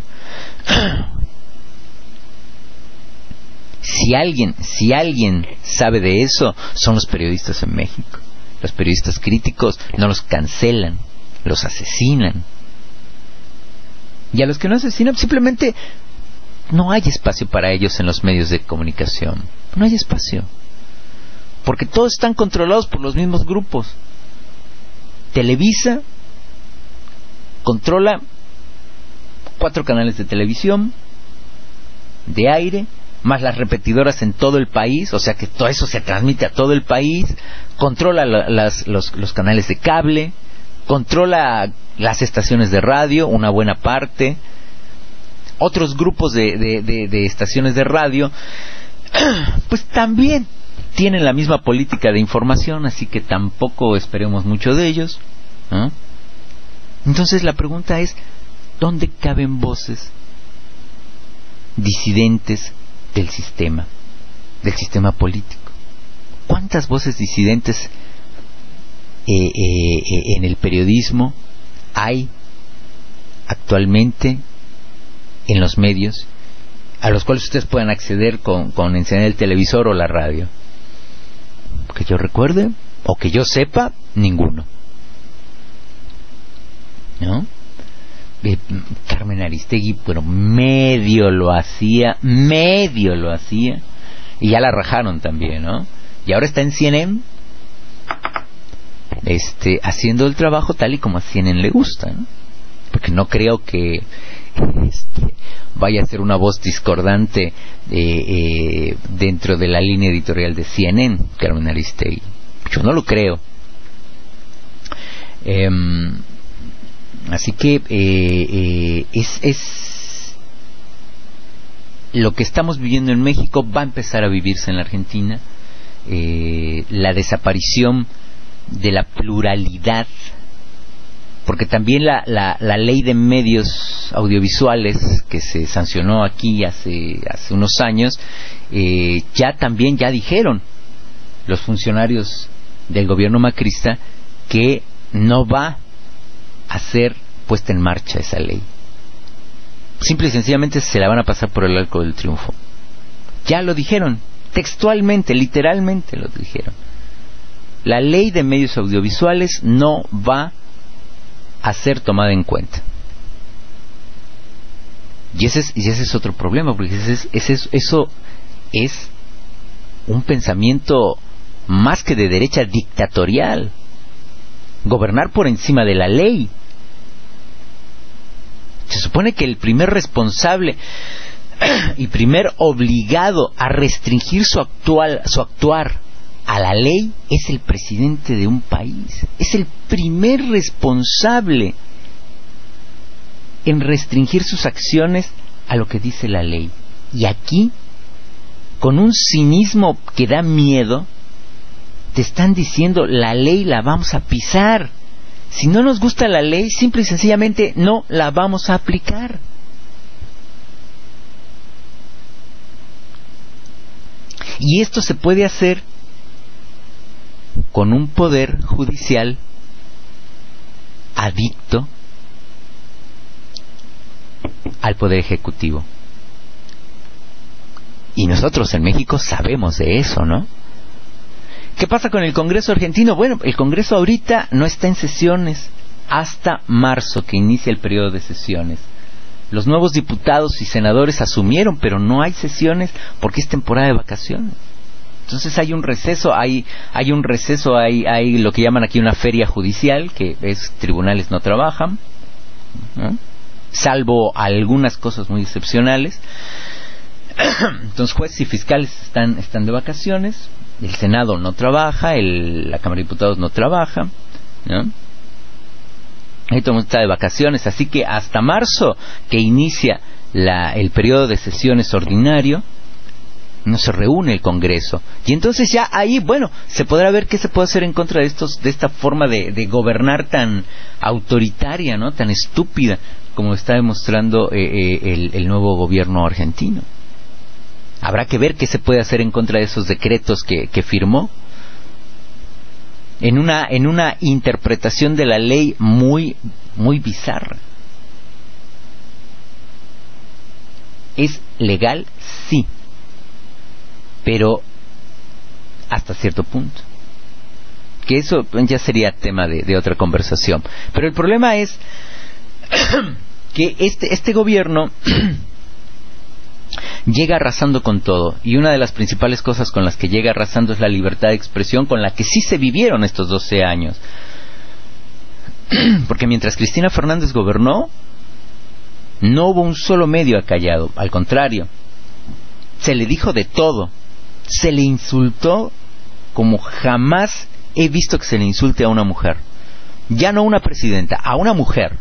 Si alguien, si alguien sabe de eso, son los periodistas en México. Los periodistas críticos no los cancelan, los asesinan. Y a los que no asesinan, simplemente no hay espacio para ellos en los medios de comunicación. No hay espacio. Porque todos están controlados por los mismos grupos. Televisa controla cuatro canales de televisión, de aire, más las repetidoras en todo el país, o sea que todo eso se transmite a todo el país, controla la, las, los, los canales de cable, controla las estaciones de radio, una buena parte, otros grupos de, de, de, de estaciones de radio, pues también tienen la misma política de información, así que tampoco esperemos mucho de ellos, ¿no? Entonces la pregunta es, ¿dónde caben voces disidentes del sistema, del sistema político? ¿Cuántas voces disidentes eh, eh, eh, en el periodismo hay actualmente en los medios a los cuales ustedes pueden acceder con, con encender el televisor o la radio? Que yo recuerde o que yo sepa, ninguno, ¿no? Eh, Carmen Aristegui, bueno, medio lo hacía, medio lo hacía, y ya la rajaron también, ¿no? Y ahora está en C N N, este, haciendo el trabajo tal y como a C N N le gusta, ¿no? Porque no creo que este, vaya a ser una voz discordante eh, eh, dentro de la línea editorial de C N N, Carmen Aristegui. Yo no lo creo. Eh, Así que eh, eh, es, es lo que estamos viviendo en México va a empezar a vivirse en la Argentina. Eh, la desaparición de la pluralidad, porque también la, la, la ley de medios audiovisuales que se sancionó aquí hace, hace unos años, eh, ya también ya dijeron los funcionarios del gobierno macrista que no va a ser puesta en marcha esa ley. Simple y sencillamente se la van a pasar por el arco del triunfo. Ya lo dijeron, textualmente, literalmente lo dijeron. La ley de medios audiovisuales no va a ser tomada en cuenta. Y ese es, y ese es otro problema, porque ese es, ese es, eso es un pensamiento más que de derecha dictatorial. Gobernar por encima de la ley. Se supone que el primer responsable y primer obligado a restringir su actual, su actuar a la ley es el presidente de un país. Es el primer responsable en restringir sus acciones a lo que dice la ley. Y aquí, con un cinismo que da miedo, te están diciendo la ley la vamos a pisar. Si no nos gusta la ley, simple y sencillamente no la vamos a aplicar. Y esto se puede hacer con un poder judicial adicto al poder ejecutivo. Y nosotros en México sabemos de eso, ¿no? ¿Qué pasa con el Congreso argentino? Bueno, el Congreso ahorita no está en sesiones hasta marzo, que inicia el periodo de sesiones. Los nuevos diputados y senadores asumieron, pero no hay sesiones porque es temporada de vacaciones. Entonces hay un receso, hay hay un receso, hay hay lo que llaman aquí una feria judicial, que es tribunales no trabajan, ¿no? Salvo algunas cosas muy excepcionales. Entonces jueces y fiscales están están de vacaciones. El Senado no trabaja, el, la Cámara de Diputados no trabaja, ¿no? Ahí todo el mundo está de vacaciones, así que hasta marzo, que inicia la, el periodo de sesiones ordinario, no se reúne el Congreso. Y entonces ya ahí, bueno, se podrá ver qué se puede hacer en contra de estos, de esta forma de, de gobernar tan autoritaria, ¿no? Tan estúpida, como está demostrando eh, eh, el, el nuevo gobierno argentino. Habrá que ver qué se puede hacer en contra de esos decretos que, que firmó. En una, en una interpretación de la ley muy, muy bizarra. ¿Es legal? Sí. Pero hasta cierto punto. Que eso ya sería tema de, de otra conversación. Pero el problema es que este, este gobierno llega arrasando con todo, y una de las principales cosas con las que llega arrasando es la libertad de expresión, con la que sí se vivieron estos doce años. Porque mientras Cristina Fernández gobernó, no hubo un solo medio acallado, al contrario, se le dijo de todo, se le insultó como jamás he visto que se le insulte a una mujer, ya no a una presidenta, a una mujer.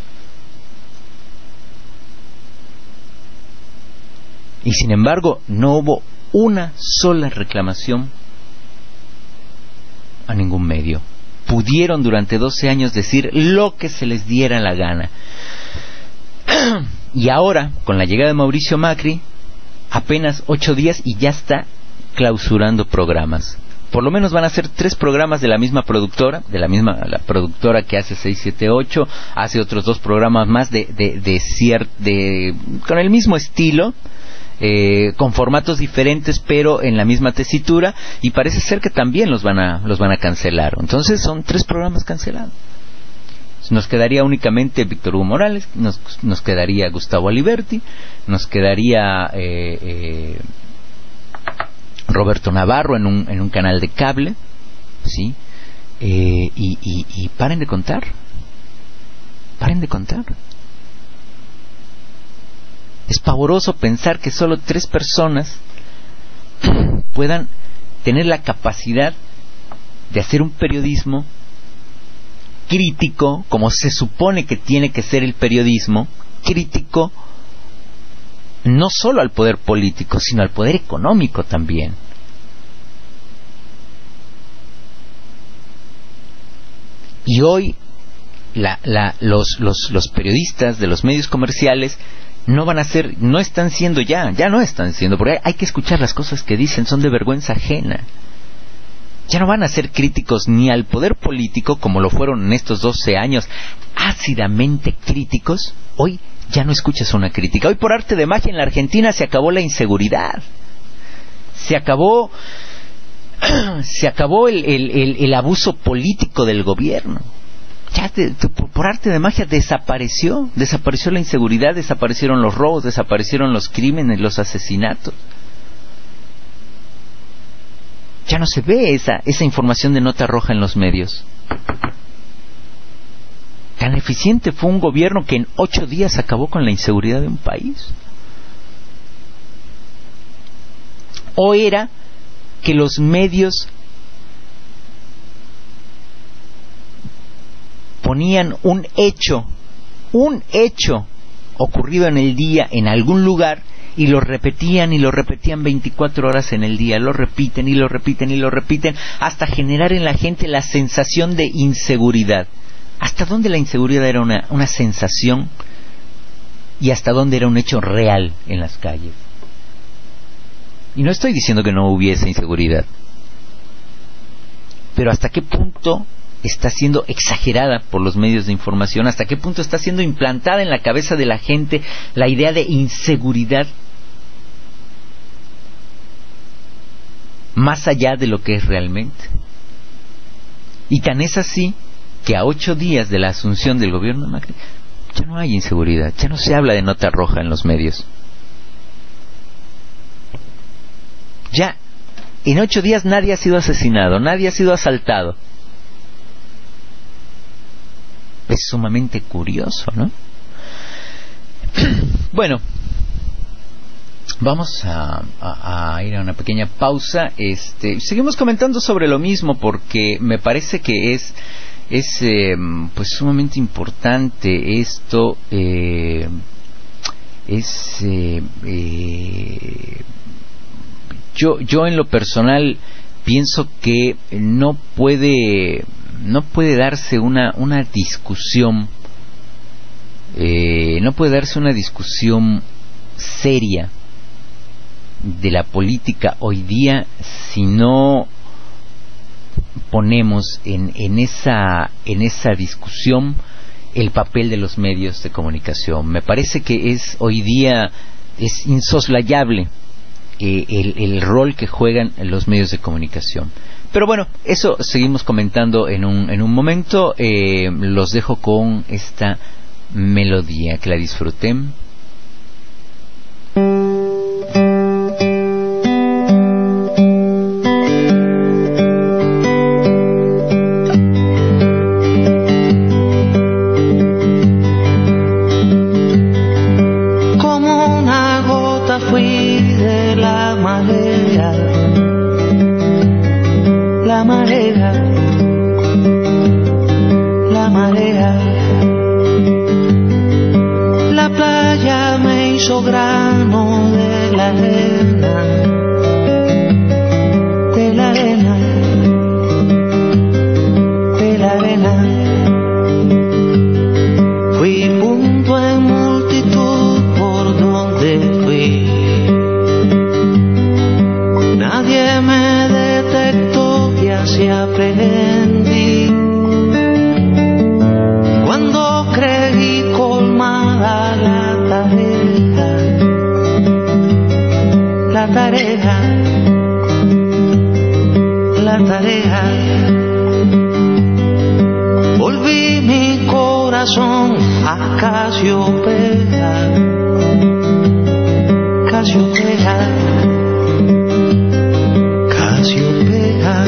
Y sin embargo, no hubo una sola reclamación a ningún medio. Pudieron durante doce años decir lo que se les diera la gana. Y ahora, con la llegada de Mauricio Macri, apenas ocho días y ya está clausurando programas. Por lo menos van a ser tres programas de la misma productora, de la misma la productora que hace seis siete ocho, hace otros dos programas más de de de, cier, de con el mismo estilo. Eh, con formatos diferentes pero en la misma tesitura, y parece ser que también los van a los van a cancelar. Entonces son tres programas cancelados. Nos quedaría únicamente Víctor Hugo Morales, nos, nos quedaría Gustavo Aliberti, nos quedaría eh, eh, Roberto Navarro en un en un canal de cable, sí, eh, y, y, y paren de contar, paren de contar. Es pavoroso pensar que solo tres personas puedan tener la capacidad de hacer un periodismo crítico, como se supone que tiene que ser el periodismo, crítico no solo al poder político, sino al poder económico también. Y hoy la, la, los, los, los periodistas de los medios comerciales no van a ser, no están siendo ya, ya no están siendo, porque hay que escuchar las cosas que dicen, son de vergüenza ajena. Ya no van a ser críticos ni al poder político, como lo fueron en estos doce años, ácidamente críticos. Hoy ya no escuchas una crítica. Hoy, por arte de magia, en la Argentina se acabó la inseguridad. Se acabó, se acabó el, el, el, el abuso político del gobierno. Ya de, de, por arte de magia desapareció, desapareció la inseguridad, desaparecieron los robos, desaparecieron los crímenes, los asesinatos. Ya no se ve esa, esa información de nota roja en los medios. Tan eficiente fue un gobierno que en ocho días acabó con la inseguridad de un país. ¿O era que los medios ponían un hecho, un hecho ocurrido en el día en algún lugar y lo repetían y lo repetían veinticuatro horas en el día, lo repiten y lo repiten y lo repiten hasta generar en la gente la sensación de inseguridad? ¿Hasta dónde la inseguridad era una, una sensación y hasta dónde era un hecho real en las calles? Y no estoy diciendo que no hubiese inseguridad, pero ¿hasta qué punto está siendo exagerada por los medios de información? ¿Hasta qué punto está siendo implantada en la cabeza de la gente la idea de inseguridad más allá de lo que es realmente? Y tan es así que a ocho días de la asunción del gobierno de Macri ya no hay inseguridad, ya no se habla de nota roja en los medios. Ya en ocho días nadie ha sido asesinado, nadie ha sido asaltado. Es sumamente curioso, ¿no? Bueno, vamos a, a, a ir a una pequeña pausa. Este, seguimos comentando sobre lo mismo porque me parece que es es eh, pues sumamente importante esto. Eh, es eh, eh, yo yo en lo personal pienso que no puede no puede darse una una discusión eh, no puede darse una discusión seria de la política hoy día si no ponemos en en esa en esa discusión el papel de los medios de comunicación. Me parece que es hoy día es insoslayable eh, el, el rol que juegan los medios de comunicación. Pero bueno, eso seguimos comentando en un en un momento. Eh, los dejo con esta melodía. Que la disfruten. Como una gota fui de la marea, la marea, la marea. La playa me hizo grano de la arena, de la arena, de la arena. Fui punto en multitud por donde fui. Nadie me detectó y así aprendí. Cuando creí colmada la tarea, la tarea, la tarea, volví mi corazón a Casiopea, Casiopea, Casiopea.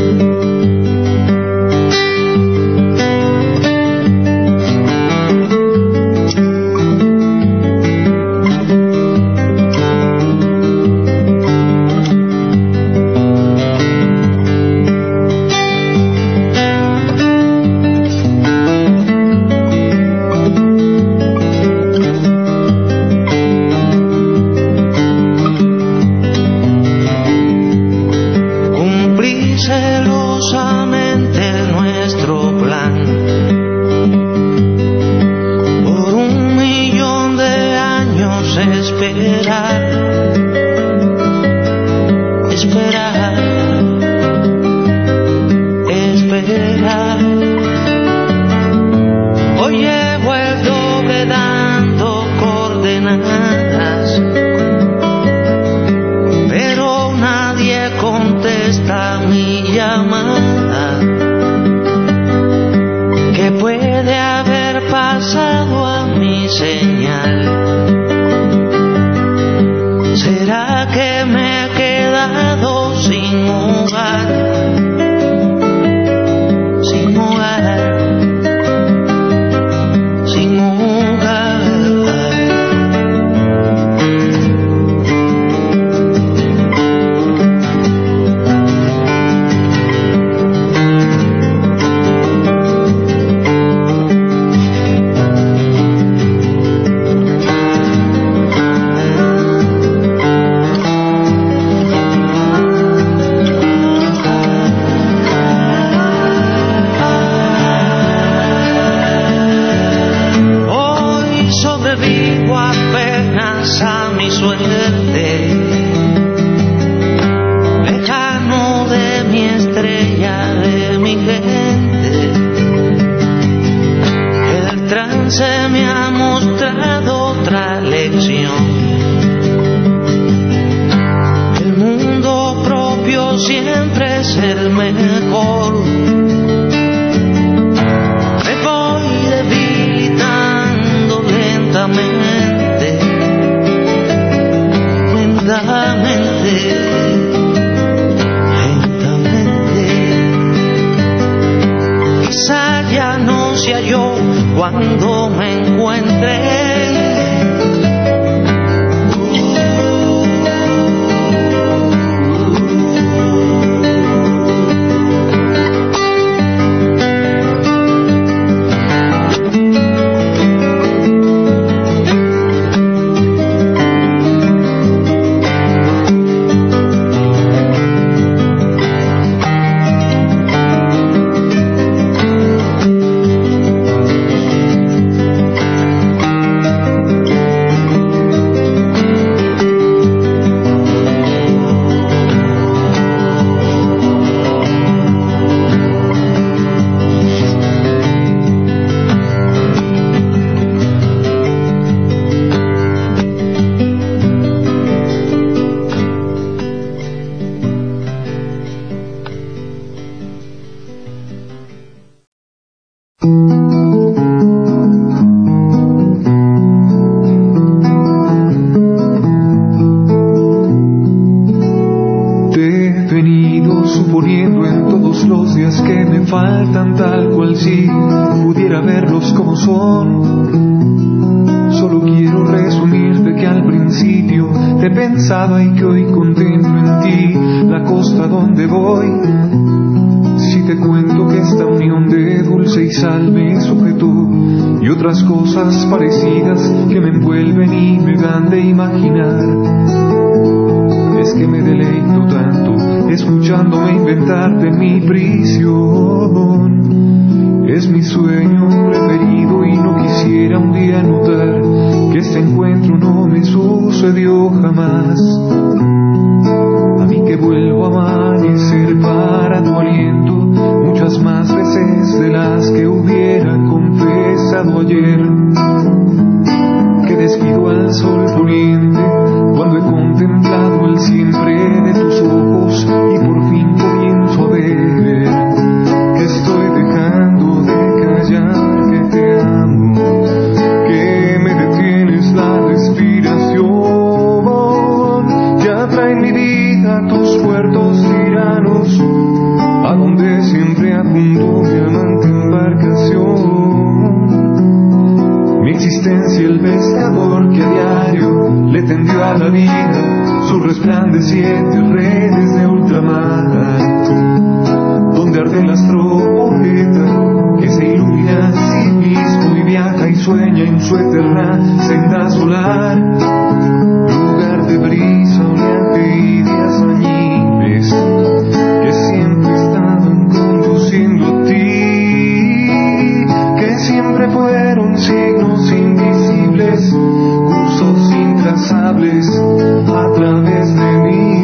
Cuando me encuentre he venido suponiendo en todos los días que me faltan, tal cual si pudiera verlos como son. Solo quiero resumirte que al principio te pensaba y que hoy contemplo en ti la costa donde voy. Si te cuento que esta unión de dulce y sal me sujetó y otras cosas parecidas que me envuelven y me dan de imaginar, es que me deleito tanto escuchándome inventar de mi prisión. Es mi sueño preferido y no quisiera un día notar que este encuentro no me sucedió jamás. A mí que vuelvo a amanecer para tu aliento muchas más veces de las que hubiera confesado ayer. Que descuido al sol poniente cuando he contemplado el siempre de tus ojos y por fin comienzo a ver que estoy dejando de callar, que te amo, que me detienes la respiración. Ya trae mi vida tus puertos tiranos, a donde siempre apuntó mi amante embarcación. Mi existencia el pescador que a diario le tendió a la vida sus resplandecientes redes de ultramar, donde arde el astro que se ilumina a sí mismo y viaja y sueña en su eterna senda solar. Lugar de brisa, oleaje y días añiles que siempre estaban conduciendo a ti, que siempre fueron signos invisibles, cursos intrazables a través de mí.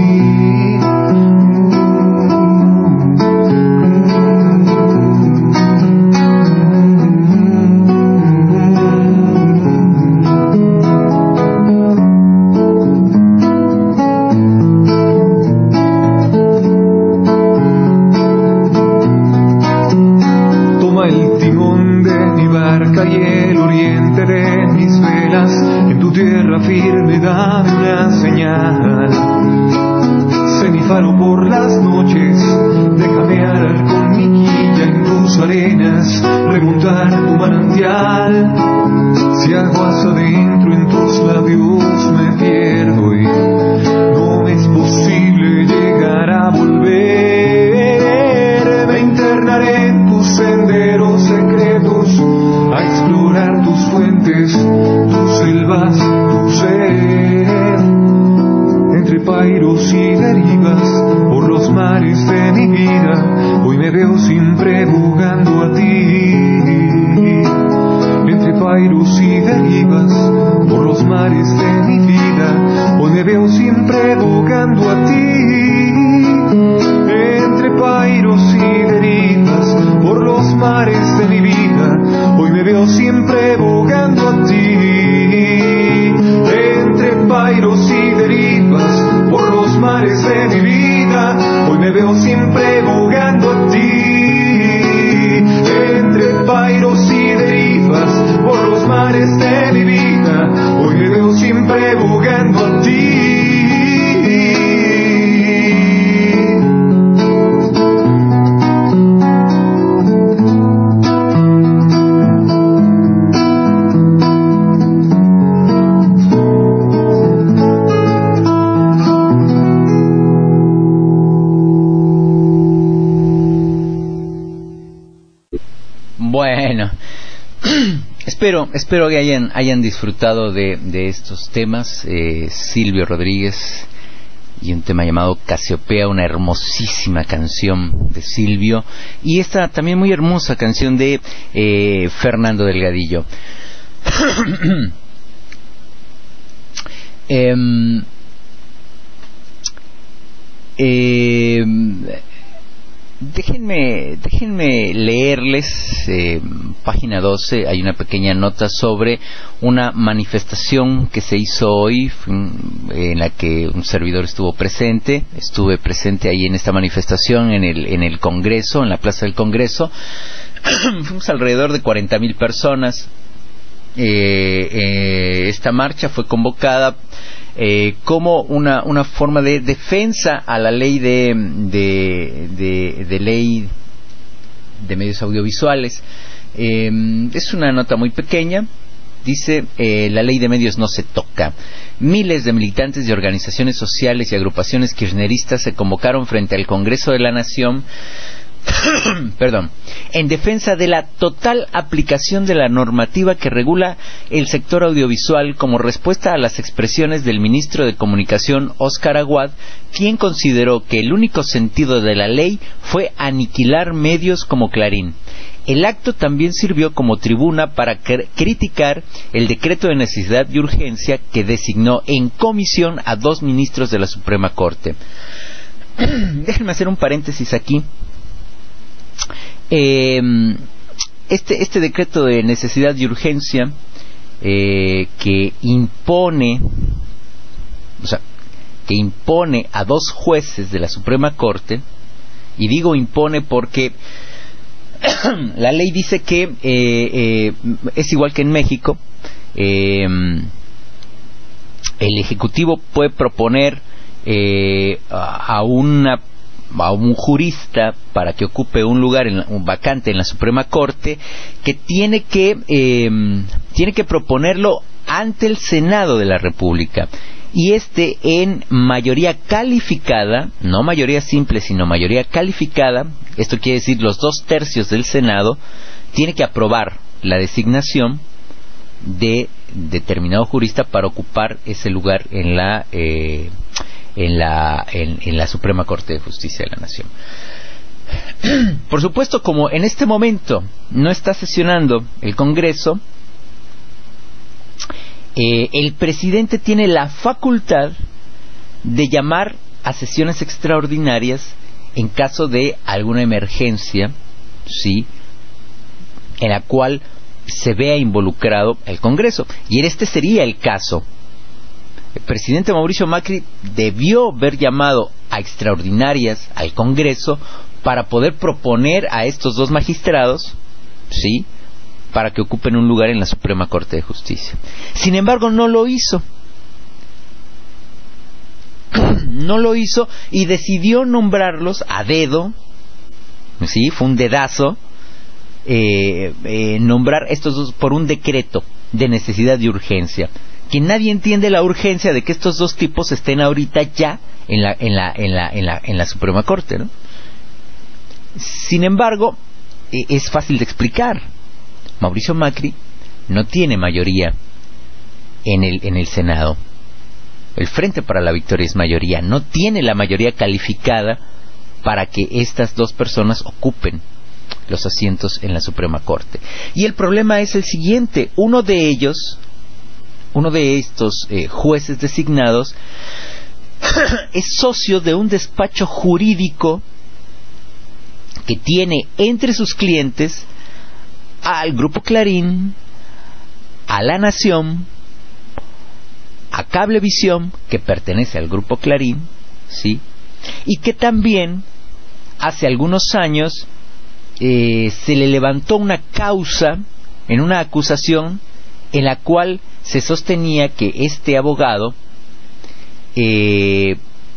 Firme, dame una señal. Sé mi faro por las noches, déjame arar con mi quilla en tus arenas, remontar tu manantial. Si aguas adentro en tus labios me pierdo y no me es posible llegar a volver, me internaré en tus senderos secretos, a explorar tus fuentes, tus selvas, tu ser. Entre pairos y derivas por los mares de mi vida, hoy me veo siempre bugando a ti. Entre pairos y derivas por los mares de mi vida, hoy me veo siempre bugando a ti. Entre pairos y derivas por los mares de mi vida, hoy me veo siempre bugando a ti. Entre pairos y derivas por los mares de mi vida, hoy me veo siempre bugando a ti. Entre pairos y derivas por los mares de mi vida, hoy me veo siempre bugando a ti. Bueno, espero espero que hayan hayan disfrutado de, de estos temas. eh, Silvio Rodríguez y un tema llamado Casiopea, una hermosísima canción de Silvio, y esta también muy hermosa canción de eh, Fernando Delgadillo. eh, eh, Déjenme, déjenme leerles, eh, página doce, hay una pequeña nota sobre una manifestación que se hizo hoy, en la que un servidor estuvo presente. Estuve presente ahí en esta manifestación, en el, en el Congreso, en la Plaza del Congreso. Fuimos alrededor de cuarenta mil personas. eh, eh, esta marcha fue convocada eh, como una, una forma de defensa a la ley de, de, de, de ley de medios audiovisuales. Eh, es una nota muy pequeña. Dice, eh, la ley de medios no se toca. Miles de militantes de organizaciones sociales y agrupaciones kirchneristas se convocaron frente al Congreso de la Nación perdón, en defensa de la total aplicación de la normativa que regula el sector audiovisual, como respuesta a las expresiones del ministro de Comunicación, Óscar Aguad, quien consideró que el único sentido de la ley fue aniquilar medios como Clarín. El acto también sirvió como tribuna para cr- criticar el decreto de necesidad y urgencia que designó en comisión a dos ministros de la Suprema Corte. Déjenme hacer un paréntesis aquí. Eh, este, este decreto de necesidad y urgencia eh, que impone, o sea, que impone a dos jueces de la Suprema Corte, y digo impone porque la ley dice que eh, eh, es igual que en México. eh, el Ejecutivo puede proponer eh, a una a un jurista para que ocupe un lugar en la, un vacante en la Suprema Corte, que tiene que eh, tiene que proponerlo ante el Senado de la República, y este en mayoría calificada, no mayoría simple sino mayoría calificada. Esto quiere decir los dos tercios del Senado tiene que aprobar la designación de determinado jurista para ocupar ese lugar en la eh, en la en, en la Suprema Corte de Justicia de la Nación. Por supuesto, como en este momento no está sesionando el Congreso, eh, el presidente tiene la facultad de llamar a sesiones extraordinarias en caso de alguna emergencia, sí, en la cual se vea involucrado el Congreso. Y este sería el caso. El presidente Mauricio Macri debió haber llamado a extraordinarias al Congreso para poder proponer a estos dos magistrados, sí, para que ocupen un lugar en la Suprema Corte de Justicia. Sin embargo, no lo hizo. No lo hizo y decidió nombrarlos a dedo, sí, fue un dedazo, eh, eh, nombrar estos dos por un decreto de necesidad y urgencia, que nadie entiende la urgencia de que estos dos tipos estén ahorita ya en la en la en la en la en la Suprema Corte, ¿no? Sin embargo, eh, es fácil de explicar. Mauricio Macri no tiene mayoría en el en el Senado. El Frente para la Victoria es mayoría, no tiene la mayoría calificada para que estas dos personas ocupen los asientos en la Suprema Corte. Y el problema es el siguiente: uno de ellos, uno de estos eh, jueces designados es socio de un despacho jurídico que tiene entre sus clientes al Grupo Clarín, a La Nación, a Cablevisión, que pertenece al Grupo Clarín, ¿sí? Y que también hace algunos años eh, se le levantó una causa, en una acusación en la cual se sostenía que este abogado eh,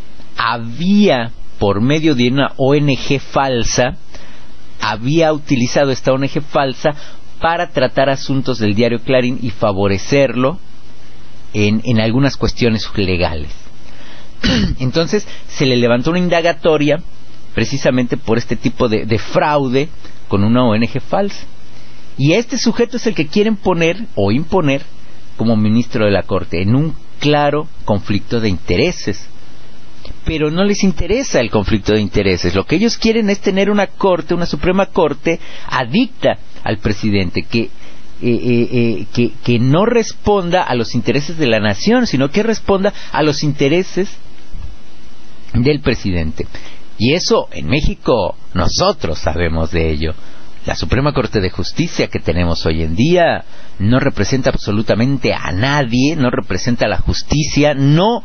había, por medio de una O N G falsa, había utilizado esta O N G falsa para tratar asuntos del diario Clarín y favorecerlo en, en algunas cuestiones legales. Entonces se le levantó una indagatoria precisamente por este tipo de, de fraude con una O N G falsa, y este sujeto es el que quieren poner o imponer como ministro de la Corte, en un claro conflicto de intereses. Pero no les interesa el conflicto de intereses. Lo que ellos quieren es tener una corte, una Suprema Corte adicta al presidente, que, eh, eh, eh, que, que no responda a los intereses de la nación, sino que responda a los intereses del presidente. Y eso en México nosotros sabemos de ello. La Suprema Corte de Justicia que tenemos hoy en día no representa absolutamente a nadie, no representa la justicia, no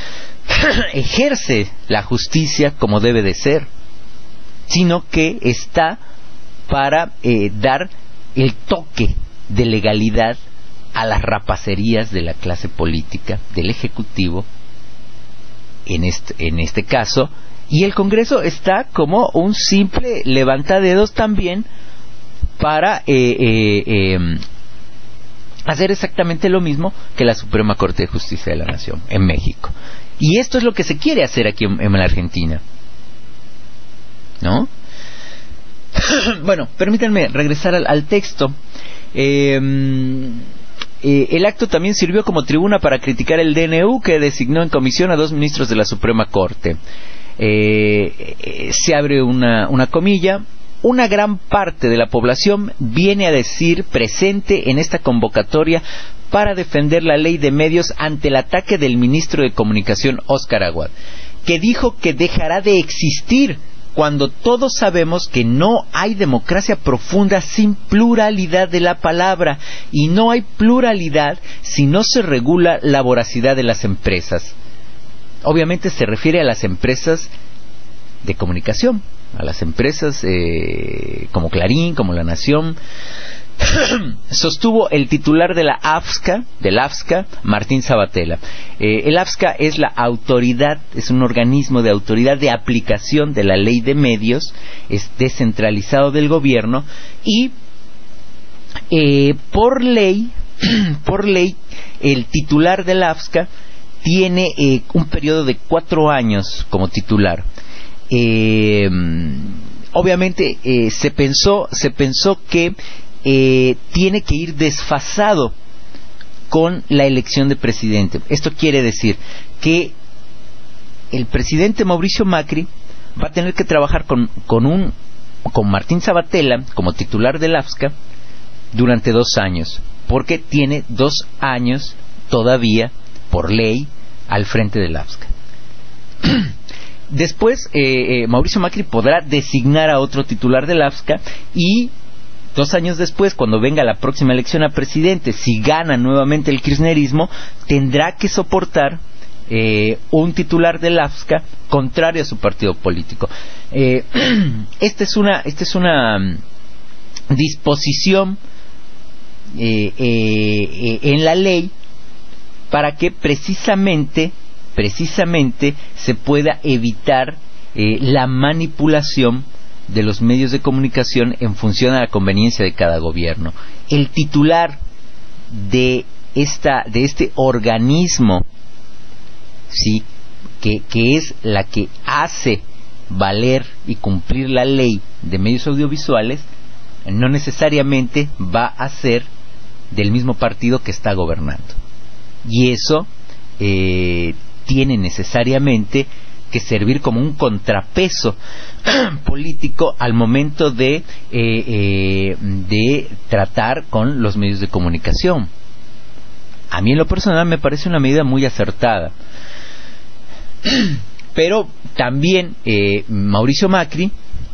ejerce la justicia como debe de ser, sino que está para eh, dar el toque de legalidad a las rapacerías de la clase política, del Ejecutivo, en este, en este caso, y el Congreso está como un simple levantadedos también para eh, eh, eh, hacer exactamente lo mismo que la Suprema Corte de Justicia de la Nación en México. Y esto es lo que se quiere hacer aquí en, en la Argentina, ¿no? Bueno, permítanme regresar al, al texto. Eh, eh, el acto también sirvió como tribuna para criticar el D N U, que designó en comisión a dos ministros de la Suprema Corte. Eh, eh, se abre una, una comilla. Una gran parte de la población viene a decir presente en esta convocatoria para defender la ley de medios ante el ataque del ministro de Comunicación, Óscar Aguad, que dijo que dejará de existir cuando todos sabemos que no hay democracia profunda sin pluralidad de la palabra, y no hay pluralidad si no se regula la voracidad de las empresas. Obviamente se refiere a las empresas de comunicación, a las empresas eh, como Clarín, como La Nación. Sostuvo el titular de la A F S C A, del A F S C A, Martín Sabatella. Eh, el A F S C A es la autoridad, es un organismo de autoridad de aplicación de la ley de medios, es descentralizado del gobierno y eh, por ley, por ley, el titular del A F S C A tiene eh, un periodo de cuatro años como titular. Eh, obviamente eh, se pensó, se pensó que Eh, tiene que ir desfasado con la elección de presidente. Esto quiere decir que el presidente Mauricio Macri va a tener que trabajar con, con un con Martín Sabatella como titular del A F S C A durante dos años, porque tiene dos años todavía por ley al frente del A F S C A. Después eh, eh, Mauricio Macri podrá designar a otro titular del A F S C A, y dos años después, cuando venga la próxima elección a presidente, si gana nuevamente el kirchnerismo, tendrá que soportar eh, un titular del A F S C A contrario a su partido político. Eh, esta es una, esta es una um, disposición eh, eh, eh, en la ley para que precisamente, precisamente se pueda evitar eh, la manipulación de los medios de comunicación en función a la conveniencia de cada gobierno. El titular de esta de este organismo, sí, que, que es la que hace valer y cumplir la ley de medios audiovisuales, no necesariamente va a ser del mismo partido que está gobernando, y eso eh, tiene necesariamente que servir como un contrapeso político al momento de eh, eh, de tratar con los medios de comunicación. A mí en lo personal me parece una medida muy acertada, pero también eh, Mauricio Macri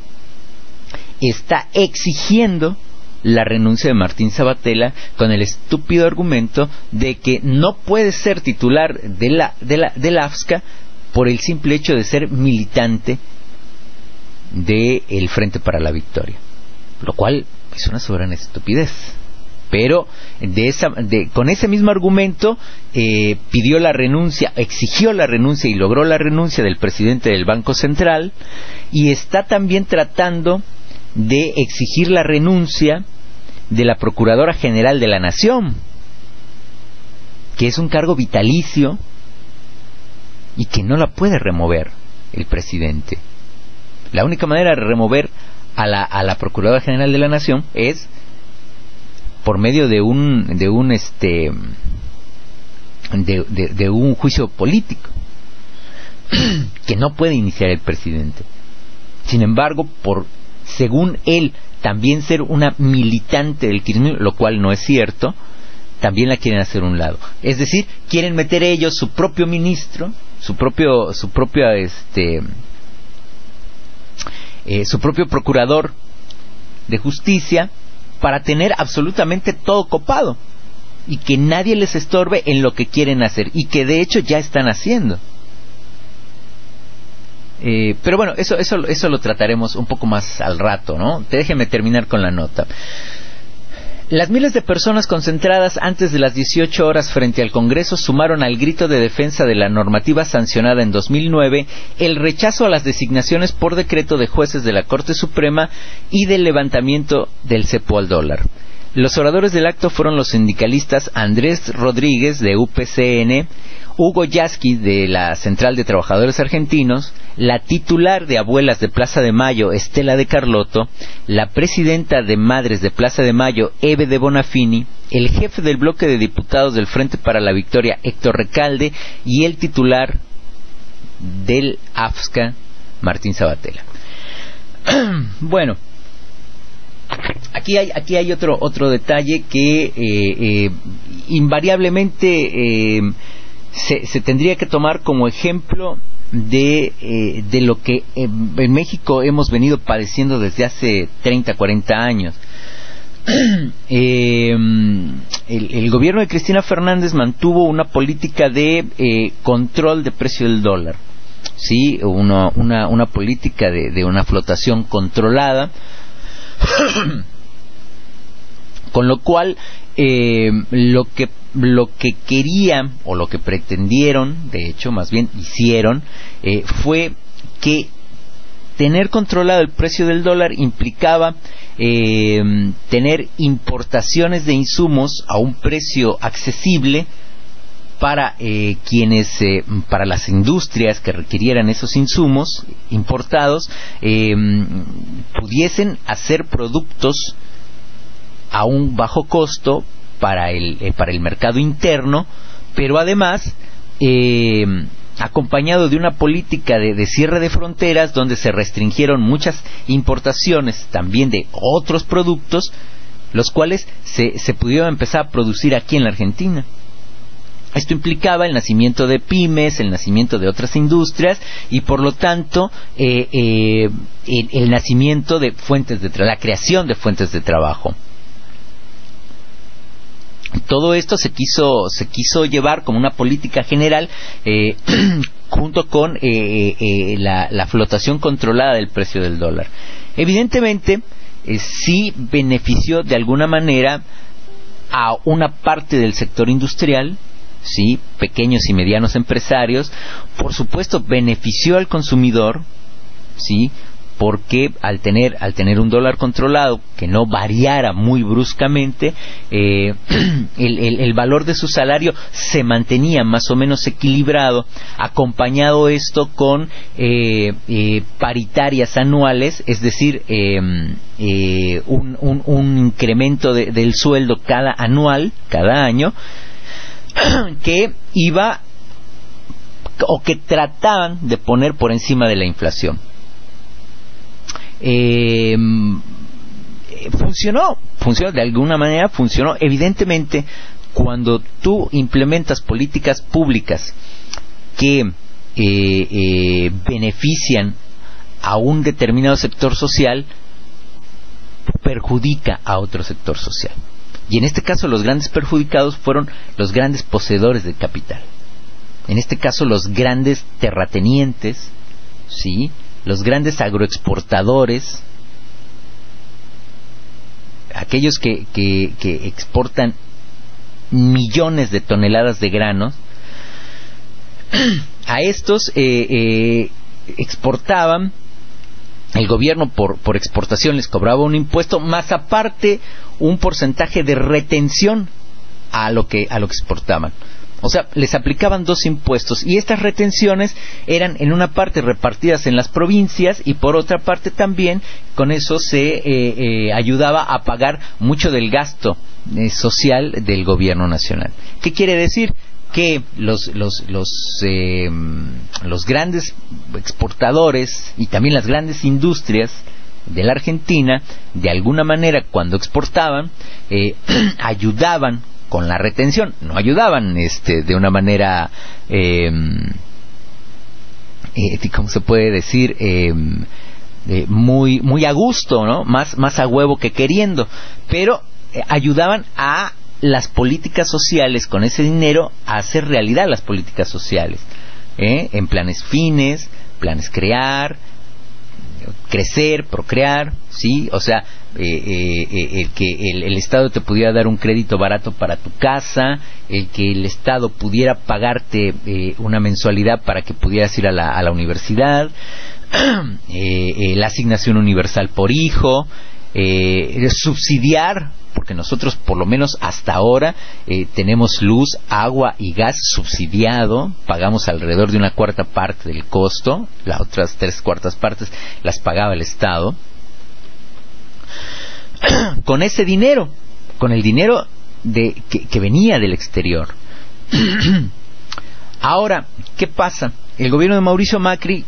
está exigiendo la renuncia de Martín Sabatella con el estúpido argumento de que no puede ser titular de la de la de la A F S C A por el simple hecho de ser militante de el Frente para la Victoria, lo cual es una soberana estupidez. Pero de esa, de, con ese mismo argumento eh, pidió la renuncia, exigió la renuncia y logró la renuncia del presidente del Banco Central, y está también tratando de exigir la renuncia de la Procuradora General de la Nación, que es un cargo vitalicio y que no la puede remover el presidente. La única manera de remover a la, a la Procuradora General de la Nación es por medio de un de un este de, de, de un juicio político que no puede iniciar el presidente. Sin embargo, por según él también ser una militante del kirchnerismo, lo cual no es cierto, también la quieren hacer a un lado. Es decir, quieren meter ellos su propio ministro, su propio su propio este eh, su propio procurador de justicia, para tener absolutamente todo copado y que nadie les estorbe en lo que quieren hacer, y que de hecho ya están haciendo. Eh, pero bueno, eso eso eso lo trataremos un poco más al rato, ¿no? Déjenme terminar con la nota. Las miles de personas concentradas antes de las dieciocho horas frente al Congreso sumaron al grito de defensa de la normativa sancionada en dos mil nueve el rechazo a las designaciones por decreto de jueces de la Corte Suprema y del levantamiento del cepo al dólar. Los oradores del acto fueron los sindicalistas Andrés Rodríguez de U P C N, Hugo Yasky de la Central de Trabajadores Argentinos, la titular de Abuelas de Plaza de Mayo, Estela de Carlotto, la presidenta de Madres de Plaza de Mayo, Eve de Bonafini, el jefe del bloque de diputados del Frente para la Victoria, Héctor Recalde, y el titular del A F S C A, Martín Sabatella. Bueno, aquí hay aquí hay otro otro detalle que eh, eh, invariablemente eh, se, se tendría que tomar como ejemplo de eh, de lo que eh, en México hemos venido padeciendo desde hace treinta, cuarenta años. eh, el, el gobierno de Cristina Fernández mantuvo una política de eh, control de precio del dólar, sí, una una, una política de, de una flotación controlada, con lo cual eh, lo que lo que querían o lo que pretendieron, de hecho más bien hicieron, eh, fue que tener controlado el precio del dólar implicaba eh, tener importaciones de insumos a un precio accesible para eh, quienes, eh, para las industrias que requirieran esos insumos importados, eh, pudiesen hacer productos a un bajo costo para el eh, para el mercado interno, pero además eh, acompañado de una política de, de cierre de fronteras donde se restringieron muchas importaciones también de otros productos, los cuales se, se pudieron empezar a producir aquí en la Argentina. Esto implicaba el nacimiento de pymes, el nacimiento de otras industrias y por lo tanto eh, eh, el, el nacimiento de fuentes de trabajo, la creación de fuentes de trabajo. Todo esto se quiso se quiso llevar como una política general eh, junto con eh, eh, la, la flotación controlada del precio del dólar. Evidentemente eh, sí benefició de alguna manera a una parte del sector industrial, sí, pequeños y medianos empresarios. Por supuesto benefició al consumidor, sí, porque al tener al tener un dólar controlado que no variara muy bruscamente, eh, el, el, el valor de su salario se mantenía más o menos equilibrado, acompañado esto con eh, eh, paritarias anuales, es decir, eh, eh, un, un, un incremento de, del sueldo cada anual, cada año, que iba o que trataban de poner por encima de la inflación. Eh, funcionó, funcionó de alguna manera, funcionó. Evidentemente, cuando tú implementas políticas públicas que eh, eh, benefician a un determinado sector social, perjudica a otro sector social. Y en este caso los grandes perjudicados fueron los grandes poseedores de capital. En este caso los grandes terratenientes, ¿sí?, los grandes agroexportadores, aquellos que, que, que exportan millones de toneladas de granos. A estos eh, eh, exportaban, el gobierno por, por exportación les cobraba un impuesto, más aparte un porcentaje de retención a lo que, a lo que exportaban. O sea, les aplicaban dos impuestos y estas retenciones eran en una parte repartidas en las provincias y por otra parte también con eso se eh, eh, ayudaba a pagar mucho del gasto eh, social del gobierno nacional. ¿Qué quiere decir? Que los los los eh, los grandes exportadores y también las grandes industrias de la Argentina, de alguna manera cuando exportaban, eh, ayudaban con la retención, no ayudaban este de una manera eh, eh, ¿cómo se puede decir? Eh, eh, muy muy a gusto, ¿no? Más más a huevo que queriendo, pero eh, ayudaban a las políticas sociales con ese dinero, a hacer realidad las políticas sociales, ¿eh? En planes fines, planes crear, crecer, procrear, ¿sí? O sea, eh, eh, el que el, el Estado te pudiera dar un crédito barato para tu casa, el que el Estado pudiera pagarte eh, una mensualidad para que pudieras ir a la, a la universidad, eh, eh, la asignación universal por hijo, eh, subsidiar, porque nosotros por lo menos hasta ahora eh, tenemos luz, agua y gas subsidiado, pagamos alrededor de una cuarta parte del costo, las otras tres cuartas partes las pagaba el Estado. Con ese dinero, con el dinero de, que, que venía del exterior. Ahora, ¿qué pasa? El gobierno de Mauricio Macri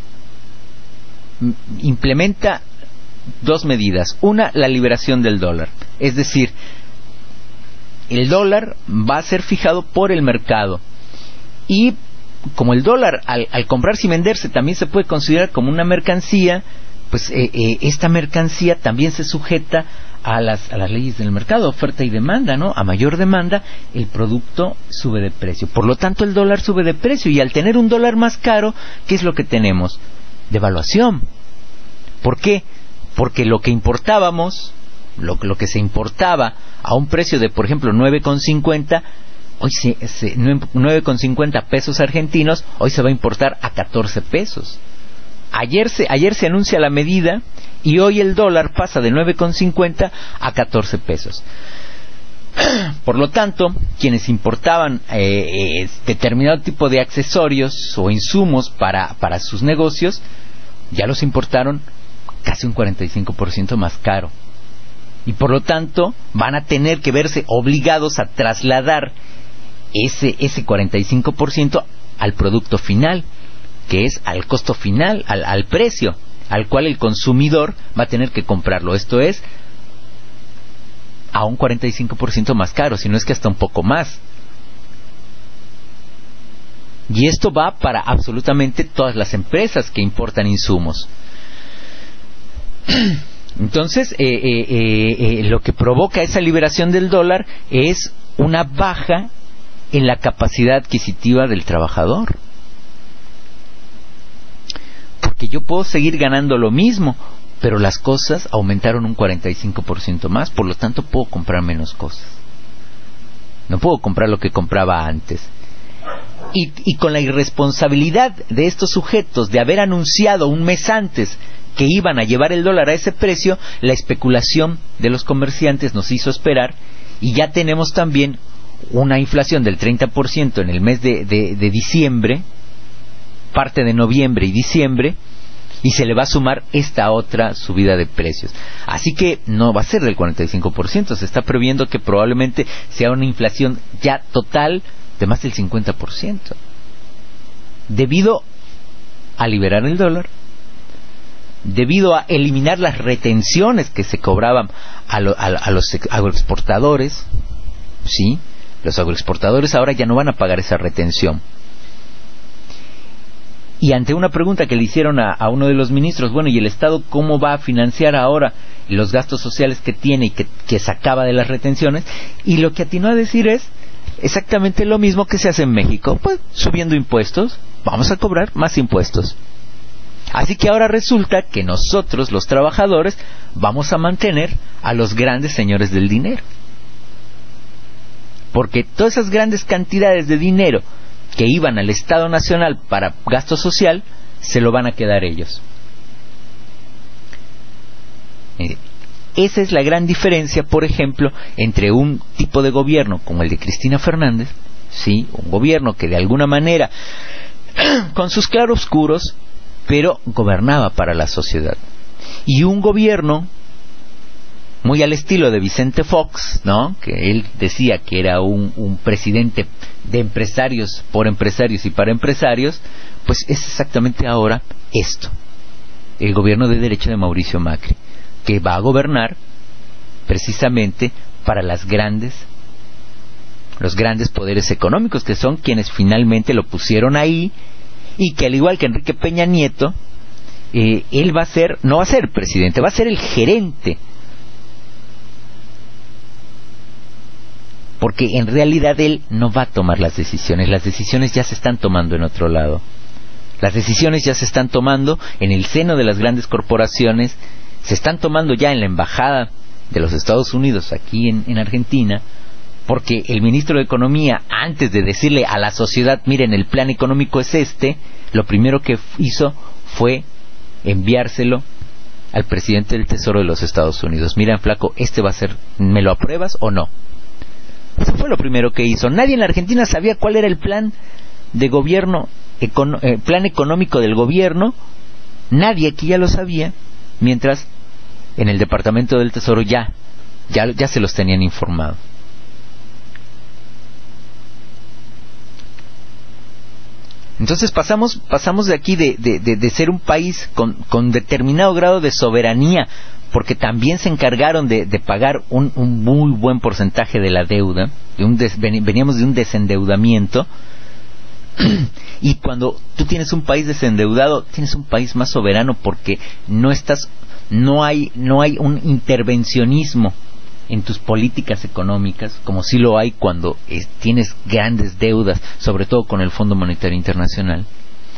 implementa dos medidas. Una, la liberación del dólar. Es decir, el dólar va a ser fijado por el mercado. Y como el dólar, al, al comprarse y venderse, también se puede considerar como una mercancía, pues eh, eh, esta mercancía también se sujeta a las, a las leyes del mercado, oferta y demanda, ¿no? A mayor demanda, el producto sube de precio. Por lo tanto, el dólar sube de precio. Y al tener un dólar más caro, ¿qué es lo que tenemos? Devaluación. ¿Por qué? Porque lo que importábamos, lo, lo que se importaba a un precio de, por ejemplo, nueve con cincuenta, hoy se, se, nueve con cincuenta pesos argentinos, hoy se va a importar a catorce pesos. Ayer se, ayer se anuncia la medida y hoy el dólar pasa de nueve con cincuenta a catorce pesos. Por lo tanto, quienes importaban eh, eh, determinado tipo de accesorios o insumos para, para sus negocios, ya los importaron casi un cuarenta y cinco por ciento más caro. Y por lo tanto van a tener que verse obligados a trasladar ese, ese cuarenta y cinco por ciento al producto final, que es al costo final, al, al precio al cual el consumidor va a tener que comprarlo. Esto es a un cuarenta y cinco por ciento más caro, si no es que hasta un poco más. Y esto va para absolutamente todas las empresas que importan insumos. Entonces, eh, eh, eh, eh, lo que provoca esa liberación del dólar es una baja en la capacidad adquisitiva del trabajador. Porque yo puedo seguir ganando lo mismo, pero las cosas aumentaron un cuarenta y cinco por ciento más, por lo tanto puedo comprar menos cosas. No puedo comprar lo que compraba antes. Y, y con la irresponsabilidad de estos sujetos de haber anunciado un mes antes que iban a llevar el dólar a ese precio, la especulación de los comerciantes nos hizo esperar, y ya tenemos también una inflación del treinta por ciento en el mes de, de, de diciembre, parte de noviembre y diciembre, y se le va a sumar esta otra subida de precios. Así que no va a ser del cuarenta y cinco por ciento, se está previendo que probablemente sea una inflación ya total de más del cincuenta por ciento, debido a liberar el dólar, debido a eliminar las retenciones que se cobraban a, lo, a, a los agroexportadores, ¿sí? Los agroexportadores ahora ya no van a pagar esa retención. Y ante una pregunta que le hicieron a, a uno de los ministros, bueno, ¿y el Estado cómo va a financiar ahora los gastos sociales que tiene y que, que sacaba de las retenciones? Y lo que atinó a decir es exactamente lo mismo que se hace en México, pues subiendo impuestos, vamos a cobrar más impuestos. Así que ahora resulta que nosotros, los trabajadores, vamos a mantener a los grandes señores del dinero. Porque todas esas grandes cantidades de dinero que iban al Estado Nacional para gasto social, se lo van a quedar ellos. Esa es la gran diferencia, por ejemplo, entre un tipo de gobierno como el de Cristina Fernández, ¿sí? Un gobierno que de alguna manera, con sus claroscuros, pero gobernaba para la sociedad. Y un gobierno muy al estilo de Vicente Fox, ¿no? Que él decía que era un, un presidente de empresarios, por empresarios y para empresarios, pues es exactamente ahora esto, el gobierno de derecha de Mauricio Macri, que va a gobernar precisamente para las grandes, los grandes poderes económicos, que son quienes finalmente lo pusieron ahí, y que al igual que Enrique Peña Nieto, eh, él va a ser, no va a ser presidente, va a ser el gerente, porque en realidad él no va a tomar las decisiones, las decisiones ya se están tomando en otro lado. Las decisiones ya se están tomando en el seno de las grandes corporaciones, se están tomando ya en la embajada de los Estados Unidos aquí en, en Argentina, porque el ministro de Economía, antes de decirle a la sociedad, miren, el plan económico es este, lo primero que hizo fue enviárselo al presidente del Tesoro de los Estados Unidos. Miren, flaco, este va a ser, ¿me lo apruebas o no? Eso fue lo primero que hizo. Nadie en la Argentina sabía cuál era el plan de gobierno, econo, eh, plan económico del gobierno. Nadie aquí ya lo sabía, mientras en el Departamento del Tesoro ya, ya, ya se los tenían informado. Entonces pasamos pasamos de aquí de, de, de, de ser un país con, con determinado grado de soberanía, porque también se encargaron de, de pagar un, un muy buen porcentaje de la deuda, de un des, veníamos de un desendeudamiento, y cuando tú tienes un país desendeudado, tienes un país más soberano, porque no estás, no hay, no hay un intervencionismo en tus políticas económicas, como sí lo hay cuando es, tienes grandes deudas, sobre todo con el Fondo Monetario Internacional.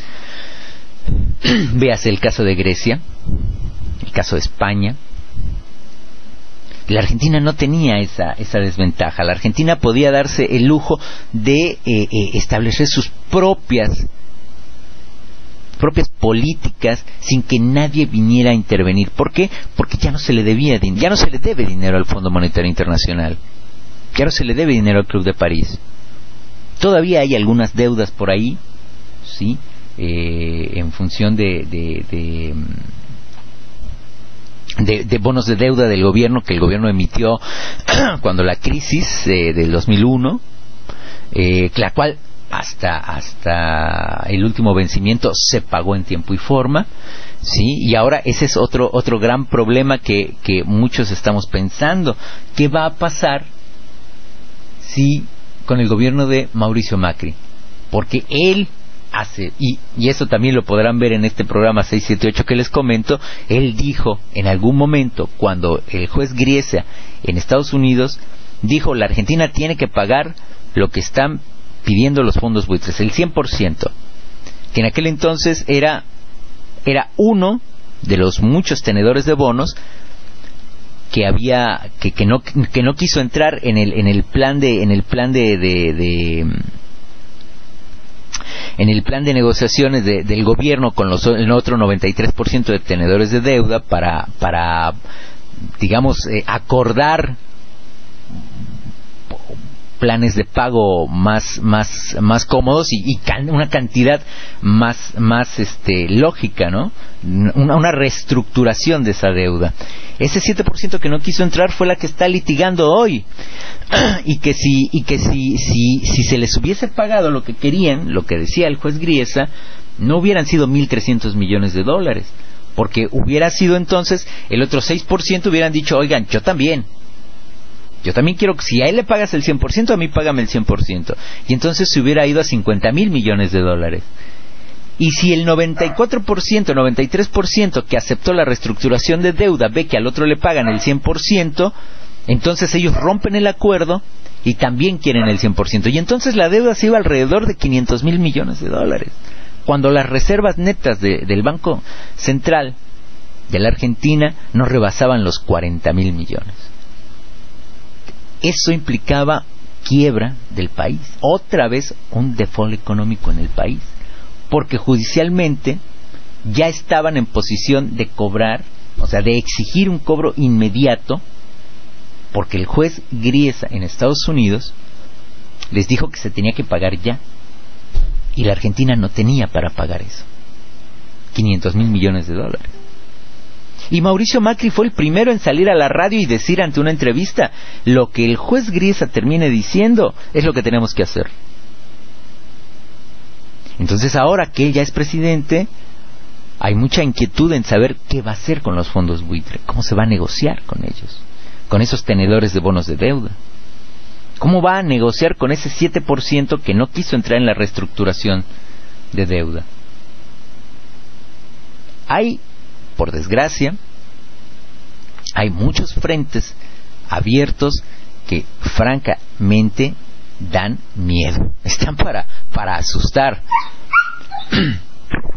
Véase el caso de Grecia, el caso de España. La Argentina no tenía esa, esa desventaja. La Argentina podía darse el lujo de eh, eh, establecer sus propias propias políticas sin que nadie viniera a intervenir. ¿Por qué? Porque ya no se le debía, ya no se le debe dinero al Fondo Monetario Internacional, ya no se le debe dinero al Club de París. Todavía hay algunas deudas por ahí, sí, eh, en función de de, de de de bonos de deuda del gobierno que el gobierno emitió cuando la crisis eh, del dos mil uno, eh, la cual hasta hasta el último vencimiento se pagó en tiempo y forma, sí, y ahora ese es otro otro gran problema que que muchos estamos pensando. ¿Qué va a pasar si con el gobierno de Mauricio Macri? Porque él hace, y, y eso también lo podrán ver en este programa seis siete ocho que les comento, él dijo en algún momento, cuando el juez Griesa en Estados Unidos dijo, la Argentina tiene que pagar lo que están pidiendo los fondos buitres, el cien por ciento, que en aquel entonces era era uno de los muchos tenedores de bonos que había que, que no que no quiso entrar en el en el plan de en el plan de, de, de en el plan de negociaciones de, del gobierno con los el otro noventa y tres por ciento de tenedores de deuda para para digamos eh, acordar planes de pago más más más cómodos y, y can, una cantidad más más este lógica, ¿no? Una, una reestructuración de esa deuda. Ese siete por ciento que no quiso entrar fue la que está litigando hoy. y que si y que si si si se les hubiese pagado lo que querían, lo que decía el juez Griesa, no hubieran sido mil trescientos millones de dólares, porque hubiera sido entonces el otro seis por ciento hubieran dicho, "Oigan, yo también Yo también quiero que si a él le pagas el cien por ciento, a mí págame el cien por ciento. Y entonces se hubiera ido a cincuenta mil millones de dólares. Y si el noventa y cuatro por ciento, noventa y tres por ciento que aceptó la reestructuración de deuda ve que al otro le pagan el cien por ciento, entonces ellos rompen el acuerdo y también quieren el cien por ciento. Y entonces la deuda se iba alrededor de quinientos mil millones de dólares. Cuando las reservas netas de, del Banco Central de la Argentina no rebasaban los cuarenta mil millones. Eso implicaba quiebra del país, otra vez un default económico en el país, porque judicialmente ya estaban en posición de cobrar, o sea, de exigir un cobro inmediato, porque el juez Griesa en Estados Unidos les dijo que se tenía que pagar ya, y la Argentina no tenía para pagar eso, quinientos mil millones de dólares. Y Mauricio Macri fue el primero en salir a la radio y decir ante una entrevista, lo que el juez Griesa termine diciendo es lo que tenemos que hacer. Entonces ahora que él ya es presidente, hay mucha inquietud en saber qué va a hacer con los fondos buitre, cómo se va a negociar con ellos, con esos tenedores de bonos de deuda. ¿Cómo va a negociar con ese siete por ciento que no quiso entrar en la reestructuración de deuda? Hay, por desgracia, hay muchos frentes abiertos que francamente dan miedo, están para, para asustar.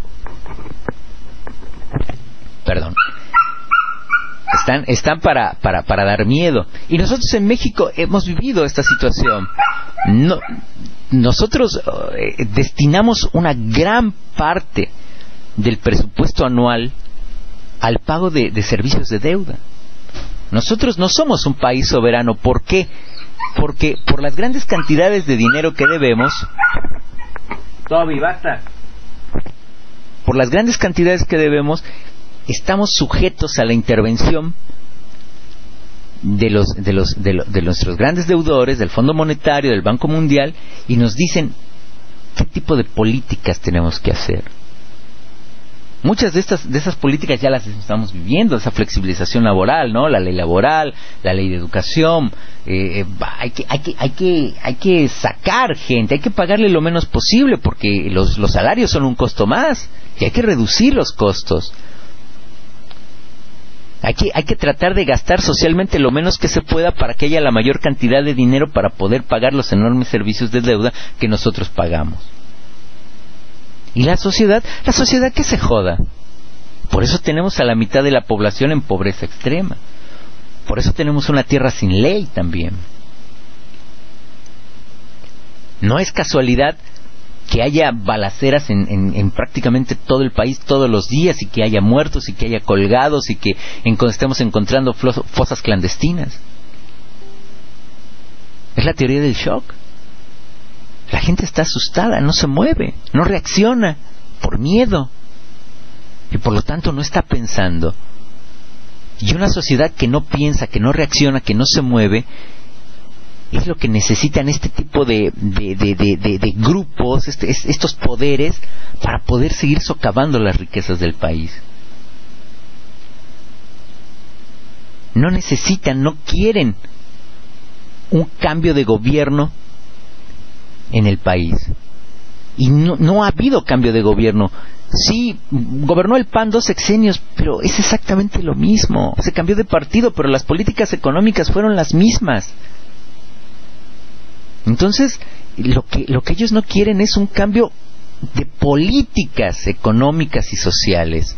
Están, están para, para, para dar miedo. Y nosotros en México hemos vivido esta situación. No, nosotros eh, destinamos una gran parte del presupuesto anual al pago de, de servicios de deuda. Nosotros no somos un país soberano. ¿Por qué? Porque por las grandes cantidades de dinero que debemos... Toby, basta. Por las grandes cantidades que debemos, estamos sujetos a la intervención de los de los de, lo, de nuestros grandes deudores, del Fondo Monetario, del Banco Mundial, y nos dicen qué tipo de políticas tenemos que hacer. Muchas de estas de esas políticas ya las estamos viviendo, esa flexibilización laboral, ¿no? La ley laboral, la ley de educación. Eh, eh, hay que hay que hay que hay que sacar gente, hay que pagarle lo menos posible porque los los salarios son un costo más y hay que reducir los costos. Hay que hay que tratar de gastar socialmente lo menos que se pueda para que haya la mayor cantidad de dinero para poder pagar los enormes servicios de deuda que nosotros pagamos. ¿Y la sociedad? La sociedad que se joda. Por eso tenemos a la mitad de la población en pobreza extrema. Por eso tenemos una tierra sin ley también. No es casualidad que haya balaceras en, en, en prácticamente todo el país todos los días, y que haya muertos y que haya colgados y que en, estemos encontrando fosas clandestinas. Es la teoría del shock. La gente está asustada, no se mueve, no reacciona por miedo y por lo tanto no está pensando. Y una sociedad que no piensa, que no reacciona, que no se mueve, es lo que necesitan este tipo de, de, de, de, de, de grupos, este, estos poderes, para poder seguir socavando las riquezas del país. No necesitan, no quieren un cambio de gobierno en el país. Y no, no ha habido cambio de gobierno. Sí, gobernó el P A N dos sexenios, pero es exactamente lo mismo. Se cambió de partido, pero las políticas económicas fueron las mismas. Entonces, lo que, lo que ellos no quieren es un cambio de políticas económicas y sociales.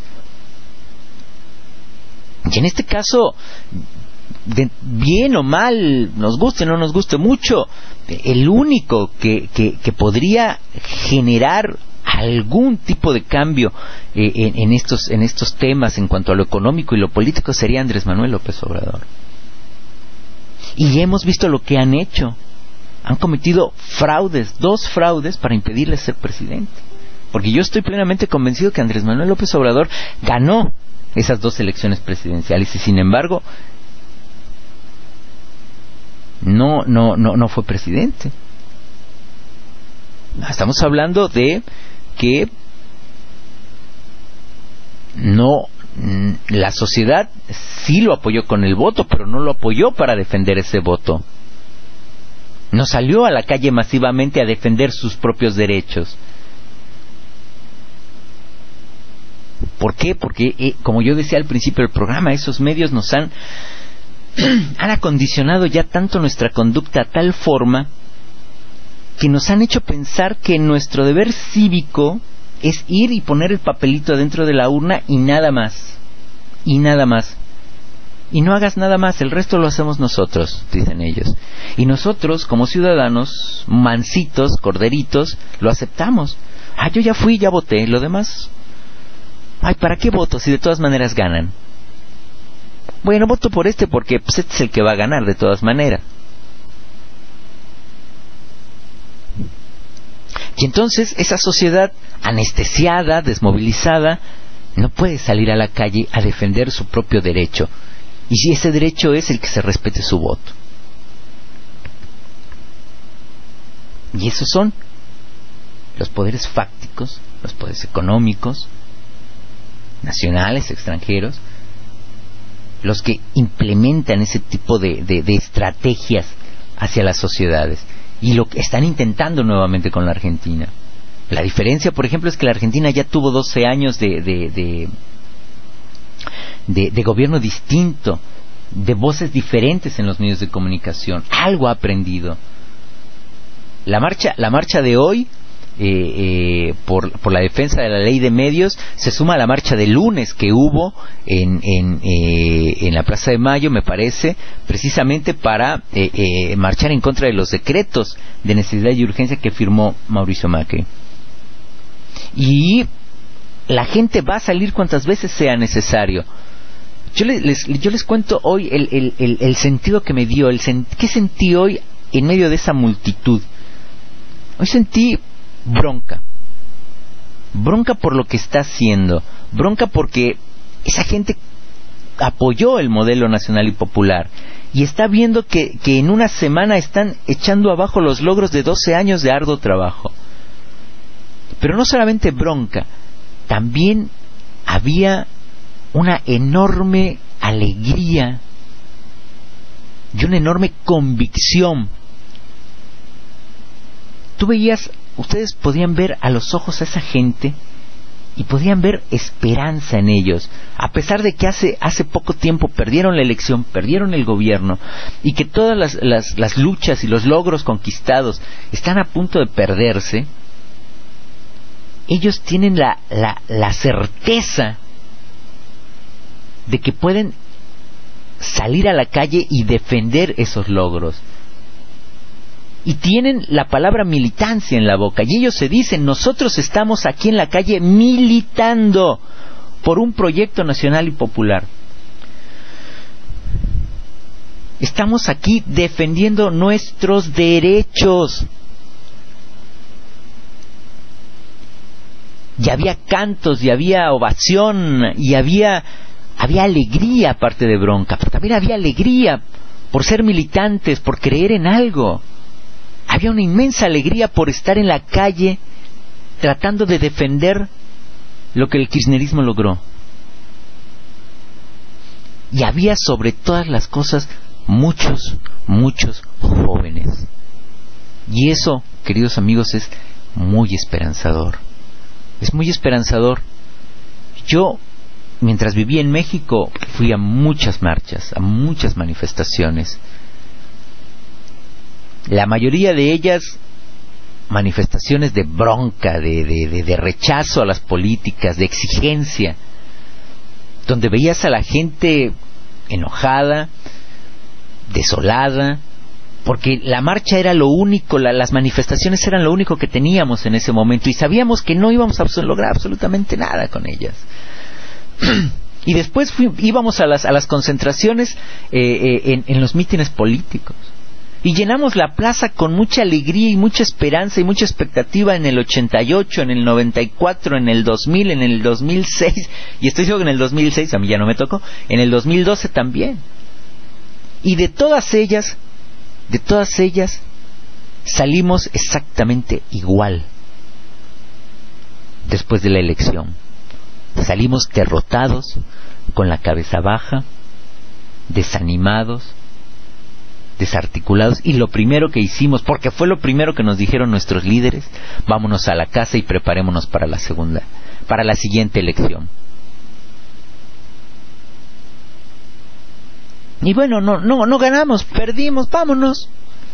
Y en este caso, de bien o mal, nos guste o no nos guste mucho, el único que, que, que podría generar algún tipo de cambio eh, en, en estos en estos temas en cuanto a lo económico y lo político sería Andrés Manuel López Obrador. Y hemos visto lo que han hecho. Han cometido fraudes, dos fraudes para impedirle ser presidente. Porque yo estoy plenamente convencido que Andrés Manuel López Obrador ganó esas dos elecciones presidenciales y sin embargo no no no no fue presidente. Estamos hablando de que no, la sociedad sí lo apoyó con el voto, pero no lo apoyó para defender ese voto. No salió a la calle masivamente a defender sus propios derechos. ¿Por qué? Porque, eh, como yo decía al principio del programa, esos medios nos han han acondicionado ya tanto nuestra conducta a tal forma que nos han hecho pensar que nuestro deber cívico es ir y poner el papelito dentro de la urna y nada más, y nada más. Y no hagas nada más, el resto lo hacemos nosotros, dicen ellos. Y nosotros, como ciudadanos, mansitos, corderitos, lo aceptamos. Ah, yo ya fui, ya voté, lo demás... Ay, ¿para qué voto si de todas maneras ganan? Bueno, voto por este porque pues, este es el que va a ganar de todas maneras. Y entonces esa sociedad anestesiada, desmovilizada, no puede salir a la calle a defender su propio derecho. Y si ese derecho es el que se respete su voto. Y esos son los poderes fácticos, los poderes económicos, nacionales, extranjeros, los que implementan ese tipo de, de, de estrategias hacia las sociedades. Y lo que están intentando nuevamente con la Argentina. La diferencia, por ejemplo, es que la Argentina ya tuvo doce años de, de, de, de, de gobierno distinto, de voces diferentes en los medios de comunicación. Algo ha aprendido. La marcha, la marcha de hoy eh, eh, por, por la defensa de la ley de medios, se suma a la marcha de lunes que hubo en, en, eh, en la Plaza de Mayo, me parece, precisamente para eh, eh, marchar en contra de los decretos de necesidad y urgencia que firmó Mauricio Macri. Y la gente va a salir cuantas veces sea necesario. Yo les, les, yo les cuento hoy el, el, el, el sentido que me dio, el sen, ¿qué sentí hoy en medio de esa multitud? Hoy sentí bronca. Bronca por lo que está haciendo. Bronca porque esa gente apoyó el modelo nacional y popular y está viendo que, que en una semana están echando abajo los logros de doce años de arduo trabajo. Pero no solamente bronca, también había una enorme alegría y una enorme convicción. Tú veías, ustedes podían ver a los ojos a esa gente y podían ver esperanza en ellos, a pesar de que hace hace poco tiempo perdieron la elección, perdieron el gobierno, y que todas las, las, las luchas y los logros conquistados están a punto de perderse. Ellos tienen la, la, la certeza de que pueden salir a la calle y defender esos logros. Y tienen la palabra militancia en la boca. Y ellos se dicen, nosotros estamos aquí en la calle militando por un proyecto nacional y popular. Estamos aquí defendiendo nuestros derechos. Y había cantos, y había ovación, y había, había alegría aparte de bronca. Pero también había alegría por ser militantes, por creer en algo. Había una inmensa alegría por estar en la calle tratando de defender lo que el kirchnerismo logró. Y había sobre todas las cosas muchos, muchos jóvenes. Y eso, queridos amigos, es muy esperanzador. Es muy esperanzador. Yo, mientras vivía en México, fui a muchas marchas, a muchas manifestaciones. La mayoría de ellas manifestaciones de bronca, de, de, de, de rechazo a las políticas, de exigencia, donde veías a la gente enojada, desolada, porque la marcha era lo único, la, las manifestaciones eran lo único que teníamos en ese momento, y sabíamos que no íbamos a lograr absolutamente nada con ellas. Y después fui, íbamos a las, a las concentraciones eh, eh, en, en los mítines políticos. Y llenamos la plaza con mucha alegría y mucha esperanza y mucha expectativa en el ochenta y ocho, en el noventa y cuatro, en el dos mil, en el dos mil seis, y estoy seguro que en el dos mil seis, a mí ya no me tocó, en el dos mil doce también. Y de todas ellas, de todas ellas, salimos exactamente igual después de la elección. Salimos derrotados, con la cabeza baja, desanimados, desarticulados, y lo primero que hicimos, porque fue lo primero que nos dijeron nuestros líderes, vámonos a la casa y preparémonos para la segunda, para la siguiente elección. Y bueno, no, no, no ganamos, perdimos, vámonos.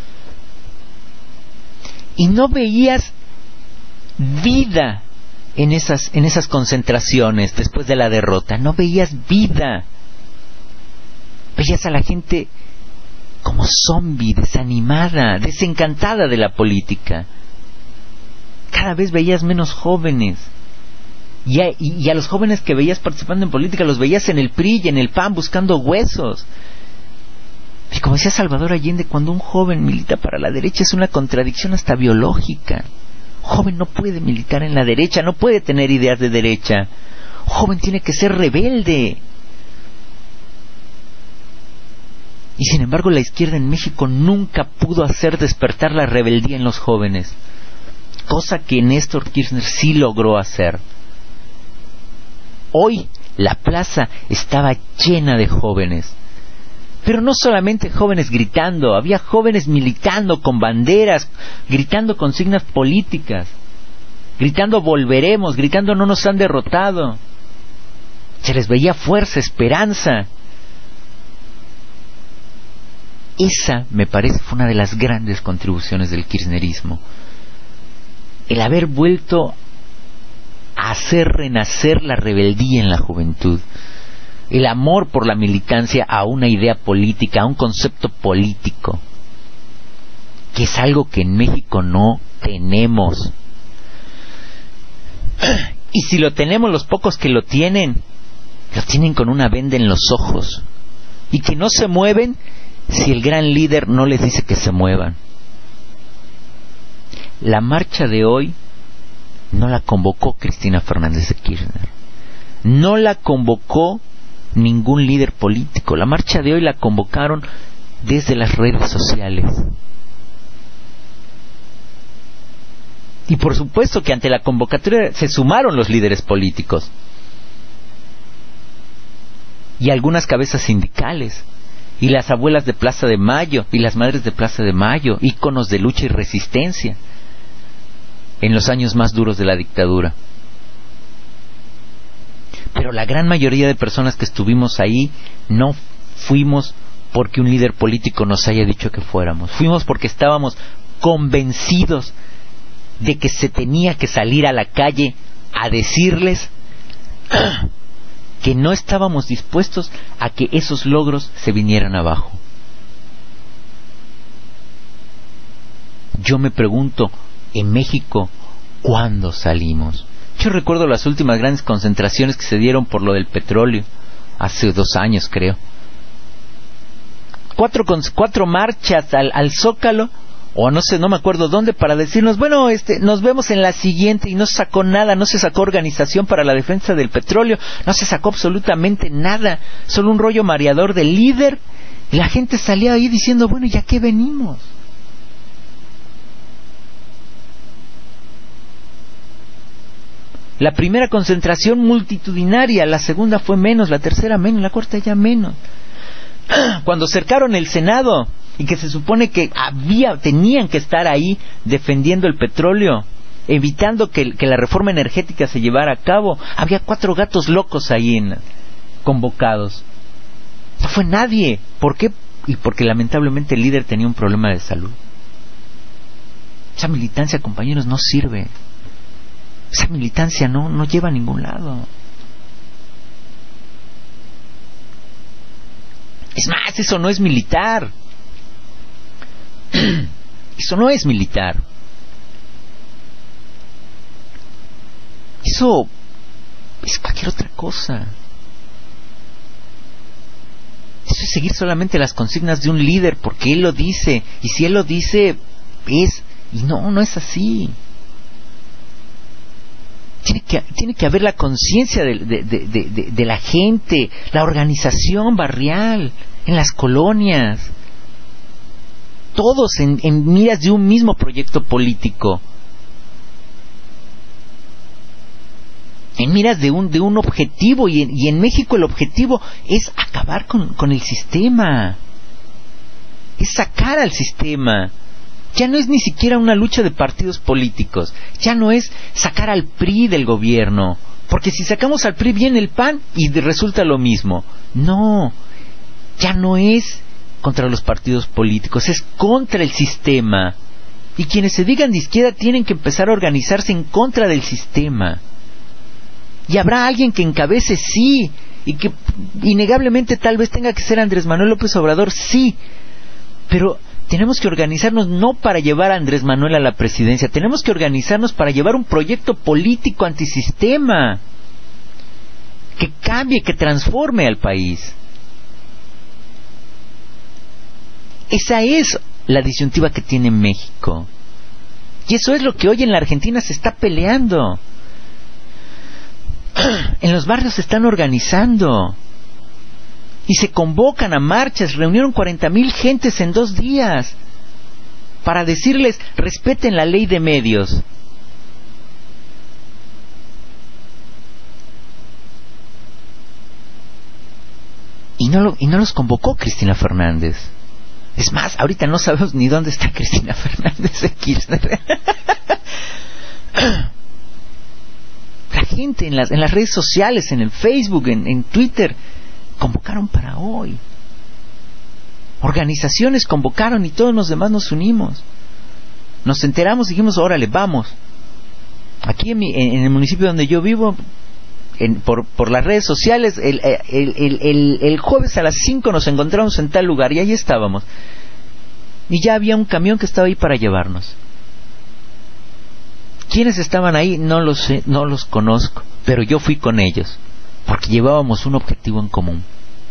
Y no veías vida en esas, en esas concentraciones después de la derrota, no veías vida. Veías a la gente como zombie, desanimada, desencantada de la política. Cada vez veías menos jóvenes. Y a, y, y a los jóvenes que veías participando en política los veías en el P R I y en el P A N buscando huesos. Y como decía Salvador Allende, cuando un joven milita para la derecha es una contradicción hasta biológica. Un joven no puede militar en la derecha, no puede tener ideas de derecha. Un joven tiene que ser rebelde. Y sin embargo la izquierda en México nunca pudo hacer despertar la rebeldía en los jóvenes, cosa que Néstor Kirchner sí logró hacer. Hoy la plaza estaba llena de jóvenes, pero no solamente jóvenes gritando, había jóvenes militando con banderas, gritando consignas políticas, gritando volveremos, gritando no nos han derrotado. Se les veía fuerza, esperanza. Esa, me parece, fue una de las grandes contribuciones del kirchnerismo. el haber vuelto a hacer renacer la rebeldía en la juventud, el amor por la militancia a una idea política, a un concepto político, que es algo que en México no tenemos. Y si lo tenemos, los pocos que lo tienen, lo tienen con una venda en los ojos, y que no se mueven si el gran líder no les dice que se muevan. La marcha de hoy no la convocó Cristina Fernández de Kirchner, no la convocó ningún líder político. La marcha de hoy la convocaron desde las redes sociales. Y por supuesto que ante la convocatoria se sumaron los líderes políticos y algunas cabezas sindicales, y las abuelas de Plaza de Mayo y las madres de Plaza de Mayo, íconos de lucha y resistencia en los años más duros de la dictadura. Pero la gran mayoría de personas que estuvimos ahí no fuimos porque un líder político nos haya dicho que fuéramos. Fuimos porque estábamos convencidos de que se tenía que salir a la calle a decirles que no estábamos dispuestos a que esos logros se vinieran abajo. Yo me pregunto, en México, ¿cuándo salimos? Yo recuerdo las últimas grandes concentraciones que se dieron por lo del petróleo, hace dos años creo. Cuatro, cuatro marchas al, al Zócalo, o no sé, no me acuerdo dónde, para decirnos, bueno, este, nos vemos en la siguiente, y no se sacó nada, no se sacó organización para la defensa del petróleo, no se sacó absolutamente nada, solo un rollo mareador del líder, y la gente salía ahí diciendo, bueno, ¿y a qué venimos? La primera concentración multitudinaria, la segunda fue menos, la tercera menos, la cuarta ya menos. Cuando cercaron el Senado, y que se supone que había, tenían que estar ahí defendiendo el petróleo, evitando que, que la reforma energética se llevara a cabo, había cuatro gatos locos ahí en, convocados. No fue nadie. ¿Por qué? Y porque lamentablemente el líder tenía un problema de salud. Esa militancia, compañeros, no sirve. Esa militancia no, no lleva a ningún lado. Es más, eso no es militar. Eso no es militar. Eso es cualquier otra cosa. Eso es seguir solamente las consignas de un líder porque él lo dice, y si él lo dice es, y no, no es así. Tiene que, tiene que haber la conciencia de, de, de, de, de la gente, la organización barrial, en las colonias, todos en, en miras de un mismo proyecto político, en miras de un, de un objetivo, y en, y en México el objetivo es acabar con, con el sistema, es sacar al sistema. Ya no es ni siquiera una lucha de partidos políticos, ya no es sacar al P R I del gobierno, porque si sacamos al P R I viene el P A N y resulta lo mismo. No, ya no es contra los partidos políticos, es contra el sistema, y quienes se digan de izquierda tienen que empezar a organizarse en contra del sistema, y habrá alguien que encabece, sí, y que innegablemente tal vez tenga que ser Andrés Manuel López Obrador, sí, pero tenemos que organizarnos no para llevar a Andrés Manuel a la presidencia, tenemos que organizarnos para llevar un proyecto político antisistema que cambie, que transforme al país. Esa es la disyuntiva que tiene México, y eso es lo que hoy en la Argentina se está peleando. En los barrios se están organizando y se convocan a marchas. Reunieron cuarenta mil gentes en dos días para decirles respeten la ley de medios. Y no, lo, y no los convocó Cristina Fernández. Es más, ahorita no sabemos ni dónde está Cristina Fernández de Kirchner. La gente en las, en las redes sociales, en el Facebook, en, en Twitter, convocaron para hoy. Organizaciones convocaron y todos los demás nos unimos. Nos enteramos y dijimos, órale, vamos. Aquí en, mi, en, en el municipio donde yo vivo, en, por, por las redes sociales, el, el, el, el, el jueves a las cinco nos encontramos en tal lugar y ahí estábamos. Y ya había un camión que estaba ahí para llevarnos. ¿Quiénes estaban ahí? No los sé, no los conozco, pero yo fui con ellos, porque llevábamos un objetivo en común.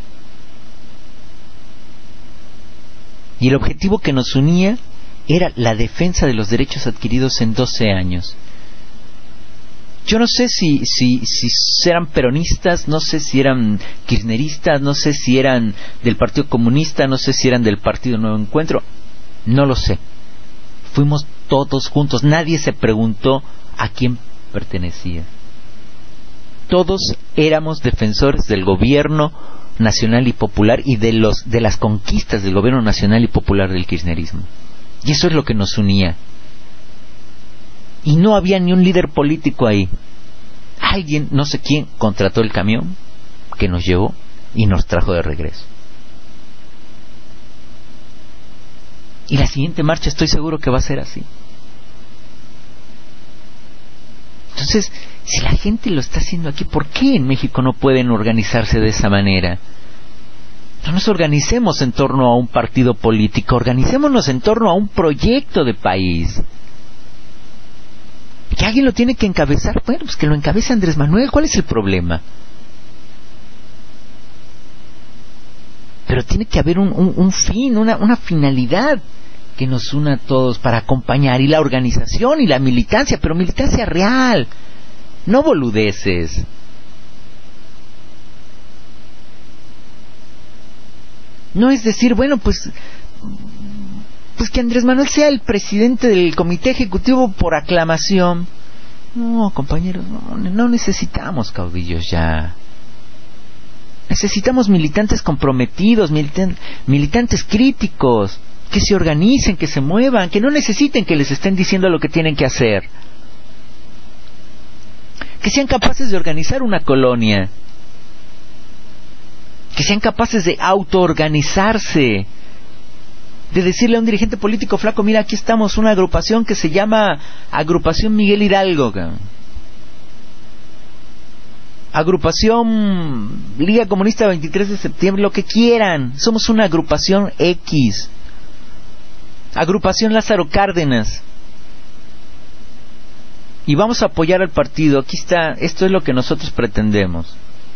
Y el objetivo que nos unía era la defensa de los derechos adquiridos en doce años. Yo no sé si, si, si eran peronistas, no sé si eran kirchneristas, no sé si eran del Partido Comunista, no sé si eran del Partido Nuevo Encuentro, no lo sé. Fuimos todos juntos, nadie se preguntó a quién pertenecía. Todos éramos defensores del gobierno nacional y popular y de los de las conquistas del gobierno nacional y popular del kirchnerismo. Y eso es lo que nos unía. Y no había ni un líder político ahí. Alguien, no sé quién, contrató el camión que nos llevó y nos trajo de regreso. Y la siguiente marcha estoy seguro que va a ser así. Entonces, si la gente lo está haciendo aquí, ¿por qué en México no pueden organizarse de esa manera? No nos organicemos en torno a un partido político, organicémonos en torno a un proyecto de país. ¿Que alguien lo tiene que encabezar? Bueno, pues que lo encabece Andrés Manuel, ¿cuál es el problema? Pero tiene que haber un, un, un fin, una, una finalidad que nos una a todos para acompañar, y la organización y la militancia, pero militancia real, no boludeces. No es decir, bueno, pues pues que Andrés Manuel sea el presidente del comité ejecutivo por aclamación. No, compañeros, no, no necesitamos caudillos ya. Necesitamos militantes comprometidos, militan, militantes críticos, que se organicen, que se muevan, que no necesiten que les estén diciendo lo que tienen que hacer. Que sean capaces de organizar una colonia. Que sean capaces de autoorganizarse. De decirle a un dirigente político flaco, mira, aquí estamos, una agrupación que se llama Agrupación Miguel Hidalgo. Agrupación Liga Comunista veintitrés de septiembre, lo que quieran. Somos una agrupación X. Agrupación Lázaro Cárdenas. Y vamos a apoyar al partido. Aquí está, esto es lo que nosotros pretendemos.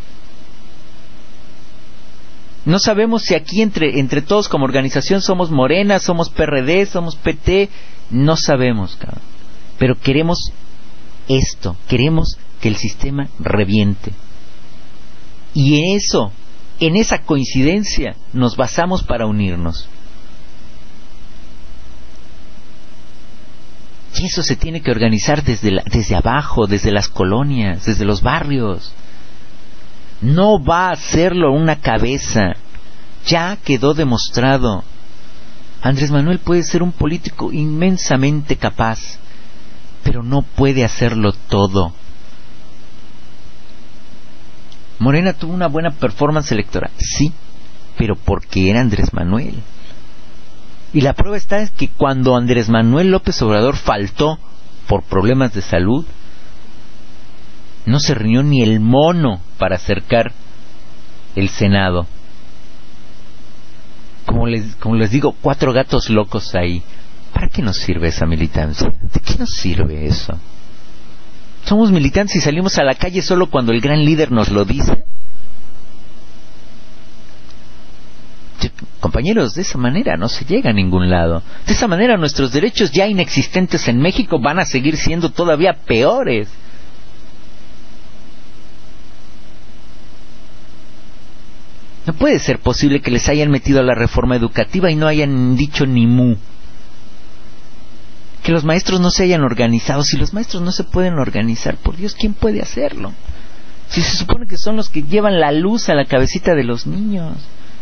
No sabemos si aquí entre, entre todos como organización somos Morena, somos P R D, somos P T. No sabemos, cabrón. Pero queremos esto. Queremos que el sistema reviente. Y en eso, en esa coincidencia, nos basamos para unirnos. Y eso se tiene que organizar desde, la, desde abajo, desde las colonias, desde los barrios. No va a hacerlo una cabeza. Ya quedó demostrado. Andrés Manuel puede ser un político inmensamente capaz, pero no puede hacerlo todo. Morena tuvo una buena performance electoral, sí, pero porque era Andrés Manuel. Y la prueba está es que cuando Andrés Manuel López Obrador faltó por problemas de salud, no se reunió ni el mono para acercar el Senado. Como les, como les digo, cuatro gatos locos ahí. ¿Para qué nos sirve esa militancia? ¿De qué nos sirve eso? ¿Somos militantes y salimos a la calle solo cuando el gran líder nos lo dice? Compañeros, de esa manera no se llega a ningún lado. De esa manera nuestros derechos ya inexistentes en México van a seguir siendo todavía peores. No puede ser posible que les hayan metido a la reforma educativa y no hayan dicho ni mu. Que los maestros no se hayan organizado. Si los maestros no se pueden organizar, por Dios, ¿quién puede hacerlo? Si se supone que son los que llevan la luz a la cabecita de los niños.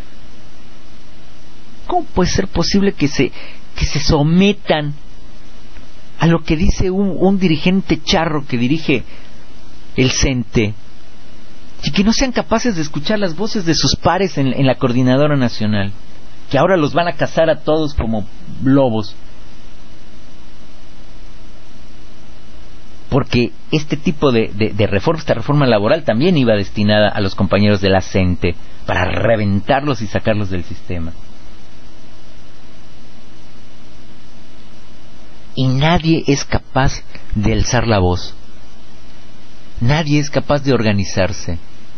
¿Cómo puede ser posible que se, que se sometan a lo que dice un, un dirigente charro que dirige el CENTE? Y que no sean capaces de escuchar las voces de sus pares en, en la Coordinadora Nacional, que ahora los van a cazar a todos como lobos. porque este tipo de, de, de reforma, esta reforma laboral también iba destinada a los compañeros de la CENTE para reventarlos y sacarlos del sistema. Y nadie es capaz de alzar la voz. Nadie es capaz de organizarse.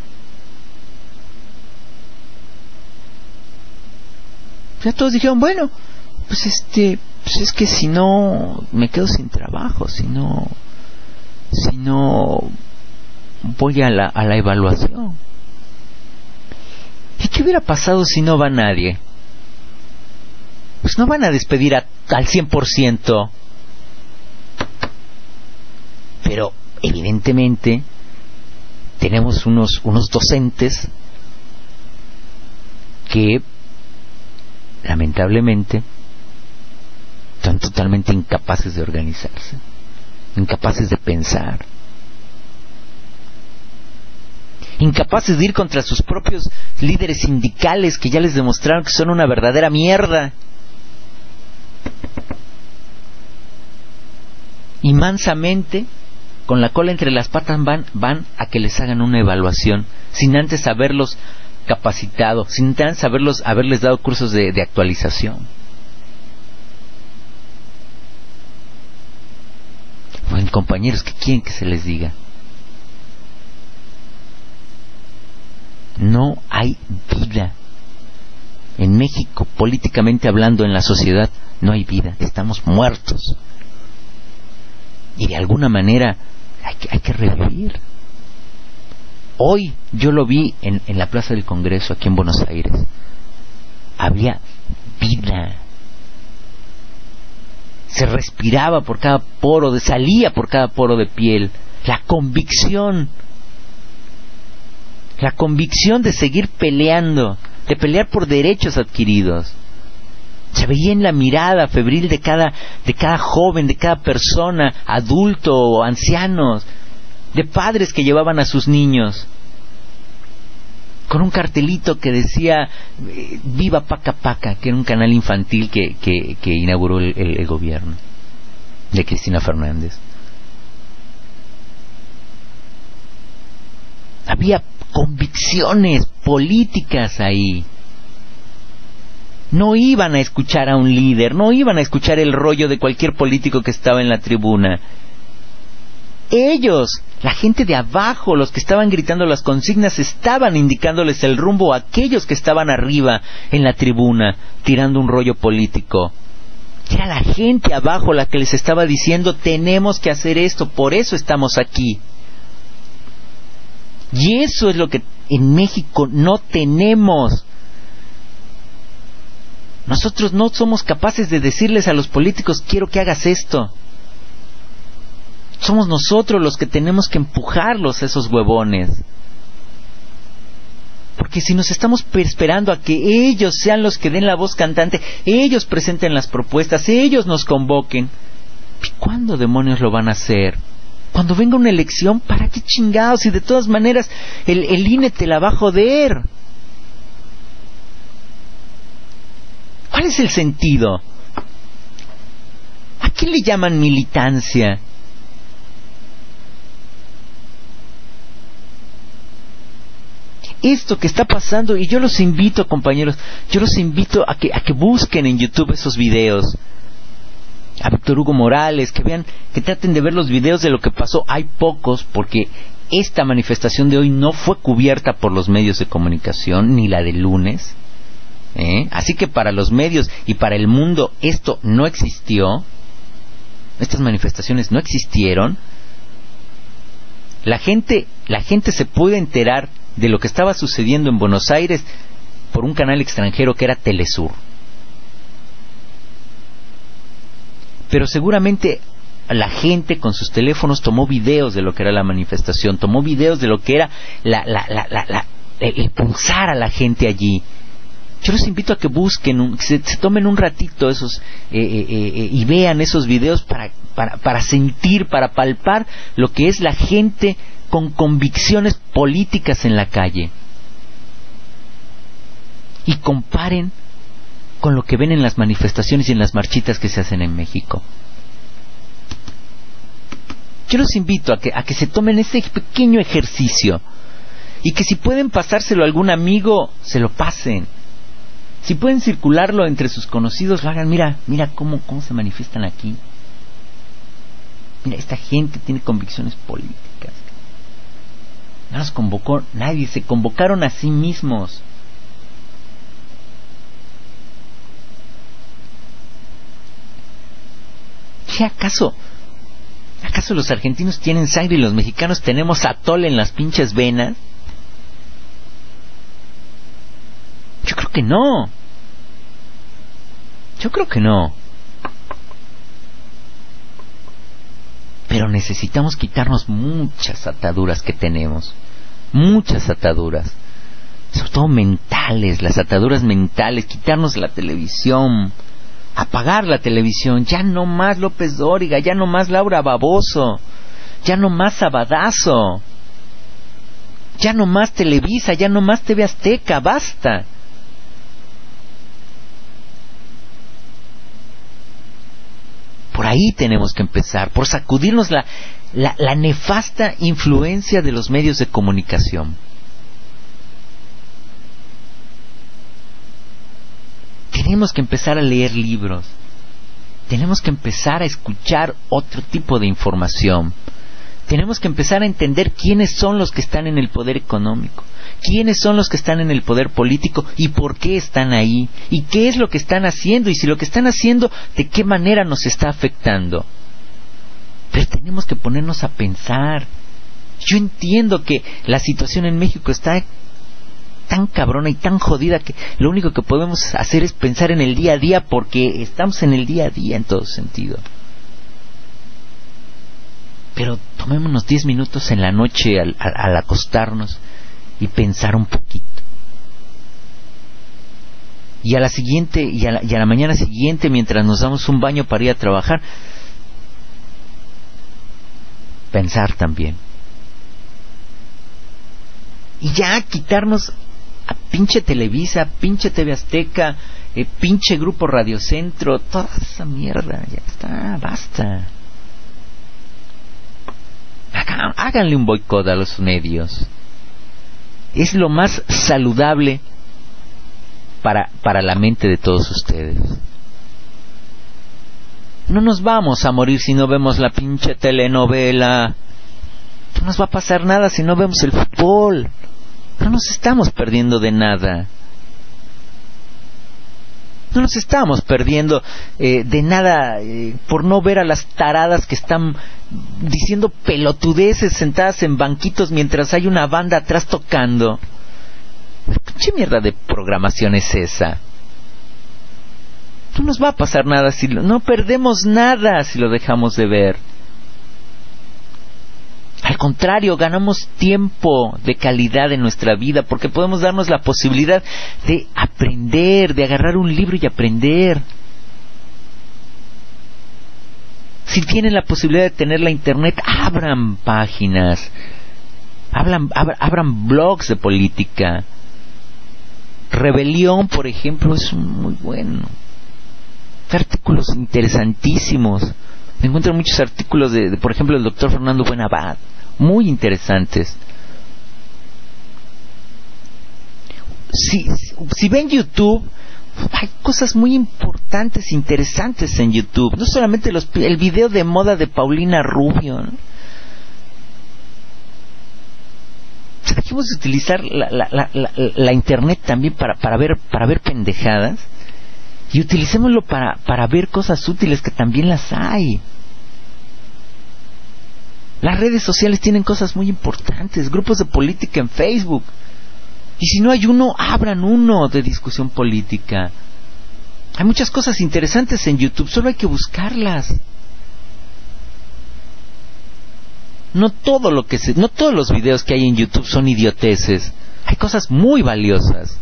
Ya todos dijeron, bueno, pues este, pues es que si no me quedo sin trabajo, si no, si no voy a la, a la evaluación. ¿Y qué hubiera pasado si no va nadie? Pues no van a despedir a, al cien por ciento. Pero evidentemente tenemos unos, unos docentes que lamentablemente están totalmente incapaces de organizarse, incapaces de pensar, incapaces de ir contra sus propios líderes sindicales que ya les demostraron que son una verdadera mierda. Y mansamente, con la cola entre las patas, van, van a que les hagan una evaluación, sin antes haberlos capacitado, sin antes haberlos, haberles dado cursos de, de actualización. Bueno, compañeros, ¿qué quieren que se les diga? No hay vida. En México, políticamente hablando, en la sociedad, no hay vida. Estamos muertos. Y de alguna manera hay que, hay que revivir. Hoy yo lo vi en, en la Plaza del Congreso, aquí en Buenos Aires. Había vida. Se respiraba por cada poro, de, salía por cada poro de piel. La convicción. La convicción de seguir peleando, de pelear por derechos adquiridos. Se veía en la mirada febril de cada, de cada joven, de cada persona, adulto o ancianos, de padres que llevaban a sus niños, con un cartelito que decía Viva Paca Paca, que era un canal infantil que, que, que inauguró el, el, el gobierno de Cristina Fernández. Había convicciones políticas ahí. No iban a escuchar a un líder, no iban a escuchar el rollo de cualquier político que estaba en la tribuna. Ellos, la gente de abajo, los que estaban gritando las consignas, estaban indicándoles el rumbo a aquellos que estaban arriba en la tribuna, tirando un rollo político. Era la gente abajo la que les estaba diciendo, tenemos que hacer esto, por eso estamos aquí. Y eso es lo que en México no tenemos. Nosotros no somos capaces de decirles a los políticos, quiero que hagas esto. Somos nosotros los que tenemos que empujarlos a esos huevones. Porque si nos estamos esperando a que ellos sean los que den la voz cantante, ellos presenten las propuestas, ellos nos convoquen, ¿cuándo demonios lo van a hacer? Cuando venga una elección, ¿para qué chingados? Y de todas maneras el, el I N E te la va a joder. ¿Cuál es el sentido? ¿A qué le llaman militancia? Esto que está pasando, y yo los invito, compañeros, yo los invito a que, a que busquen en YouTube esos videos. A Víctor Hugo Morales, que vean, que traten de ver los videos de lo que pasó. Hay pocos, porque esta manifestación de hoy no fue cubierta por los medios de comunicación, ni la del lunes. ¿Eh? Así que para los medios y para el mundo esto no existió, estas manifestaciones no existieron. La gente, la gente se puede enterar de lo que estaba sucediendo en Buenos Aires por un canal extranjero que era Telesur. Pero seguramente la gente con sus teléfonos tomó videos de lo que era la manifestación, tomó videos de lo que era la, la, la, la, la, el pulsar a la gente allí. Yo los invito a que busquen, un, que se, se tomen un ratito esos eh, eh, eh, y vean esos videos para, para, para sentir, para palpar lo que es la gente con convicciones políticas en la calle. Y comparen con lo que ven en las manifestaciones y en las marchitas que se hacen en México. Yo los invito a que, a que se tomen ese pequeño ejercicio y que si pueden pasárselo a algún amigo, se lo pasen. Si pueden circularlo entre sus conocidos, lo hagan. Mira, mira cómo, cómo se manifiestan aquí. Mira, esta gente tiene convicciones políticas. No los convocó nadie, se convocaron a sí mismos. ¿Qué acaso? ¿Acaso los argentinos tienen sangre y los mexicanos tenemos atole en las pinches venas? Yo creo que no. Yo creo que no. Pero necesitamos quitarnos muchas ataduras que tenemos. Muchas ataduras. Sobre todo mentales, las ataduras mentales. Quitarnos la televisión. Apagar la televisión. Ya no más López Dóriga. Ya no más Laura Baboso. Ya no más Sabadazo. Ya no más Televisa. Ya no más T V Azteca. Basta. Por ahí tenemos que empezar, por sacudirnos la, la, la nefasta influencia de los medios de comunicación. Tenemos que empezar a leer libros. Tenemos que empezar a escuchar otro tipo de información. Tenemos que empezar a entender quiénes son los que están en el poder económico, quiénes son los que están en el poder político y por qué están ahí, y qué es lo que están haciendo, y si lo que están haciendo, de qué manera nos está afectando. Pero tenemos que ponernos a pensar. Yo entiendo que la situación en México está tan cabrona y tan jodida que lo único que podemos hacer es pensar en el día a día, porque estamos en el día a día en todo sentido. Pero tomémonos diez minutos en la noche al, al, al acostarnos y pensar un poquito. Y a la siguiente y a la, y a la mañana siguiente, mientras nos damos un baño para ir a trabajar, pensar también. Y ya quitarnos a pinche Televisa, pinche T V Azteca, eh, pinche Grupo Radio Centro, toda esa mierda. Ya está, basta. Háganle un boicot a los medios. Es lo más saludable para, para la mente de todos ustedes. No nos vamos a morir si no vemos la pinche telenovela. No nos va a pasar nada si no vemos el fútbol. No nos estamos perdiendo de nada. No nos estamos perdiendo eh, de nada eh, por no ver a las taradas que están diciendo pelotudeces sentadas en banquitos mientras hay una banda atrás tocando. ¿Qué mierda de programación es esa? No nos va a pasar nada si lo, no perdemos nada si lo dejamos de ver. Al contrario, ganamos tiempo de calidad en nuestra vida porque podemos darnos la posibilidad de aprender, de agarrar un libro y aprender. Si tienen la posibilidad de tener la internet, abran páginas, abran, abran, abran blogs de política. Rebelión, por ejemplo, es muy bueno. Hay artículos interesantísimos. Me encuentro muchos artículos de, de, por ejemplo, el doctor Fernando Buenabad, muy interesantes. Si, si ven YouTube, hay cosas muy importantes, interesantes en YouTube. No solamente los, el video de moda de Paulina Rubio, ¿no? Dejemos de utilizar la, la, la, la, la internet también para, para ver para ver pendejadas y utilicémoslo para, para ver cosas útiles que también las hay. Las redes sociales tienen cosas muy importantes, grupos de política en Facebook. Y si no hay uno, abran uno de discusión política. Hay muchas cosas interesantes en YouTube, solo hay que buscarlas. No todo lo que se, no todos los videos que hay en YouTube son idioteces. Hay cosas muy valiosas.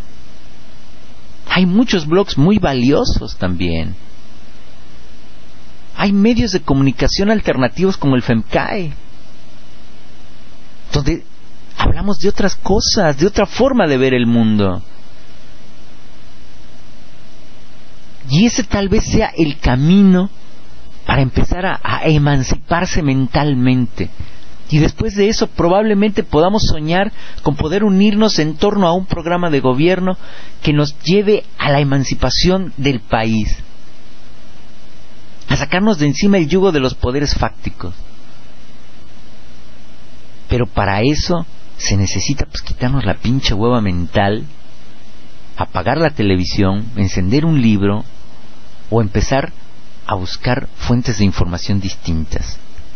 Hay muchos blogs muy valiosos también. Hay medios de comunicación alternativos como el FEMCAE, donde hablamos de otras cosas, de otra forma de ver el mundo. Y ese tal vez sea el camino para empezar a, a emanciparse mentalmente. Y después de eso probablemente podamos soñar con poder unirnos en torno a un programa de gobierno que nos lleve a la emancipación del país, a sacarnos de encima el yugo de los poderes fácticos. Pero para eso se necesita pues quitarnos la pinche hueva mental, apagar la televisión, encender un libro o empezar a buscar fuentes de información distintas.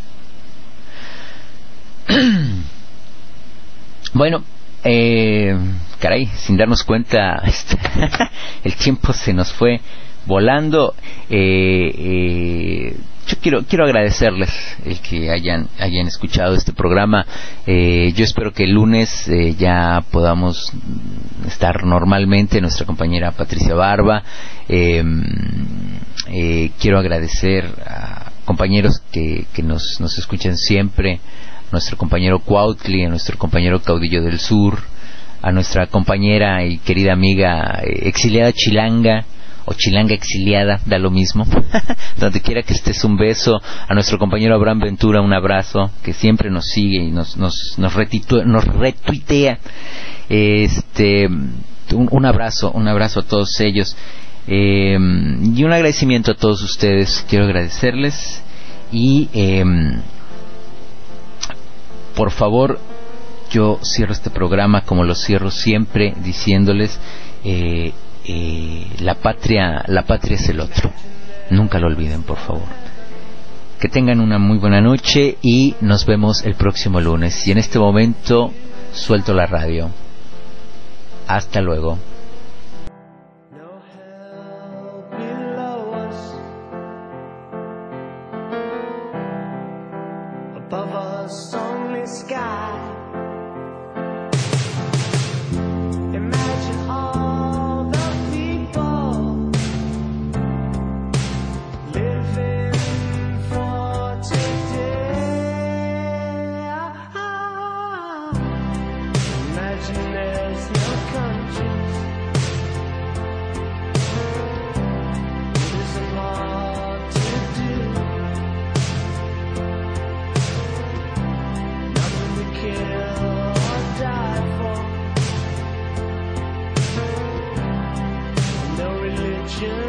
Bueno, eh, caray, sin darnos cuenta, este, el tiempo se nos fue volando. Eh, eh, yo quiero quiero agradecerles el que hayan hayan escuchado este programa. Eh, yo espero que el lunes eh, ya podamos estar normalmente. Nuestra compañera Patricia Barba. Eh, eh, quiero agradecer a compañeros que, que nos, nos escuchan siempre. Nuestro compañero Cuautli, a nuestro compañero Caudillo del Sur, a nuestra compañera y querida amiga eh, exiliada chilanga, o chilanga exiliada, da lo mismo, donde quiera que estés, un beso. A nuestro compañero Abraham Ventura, un abrazo, que siempre nos sigue y nos nos nos, retitu- nos retuitea. Este, un, un abrazo, un abrazo a todos ellos, eh, y un agradecimiento a todos ustedes. Quiero agradecerles y eh, por favor, yo cierro este programa como lo cierro siempre, diciéndoles eh, eh, la patria, la patria es el otro. Nunca lo olviden, por favor. Que tengan una muy buena noche y nos vemos el próximo lunes. Y en este momento suelto la radio. Hasta luego. Religion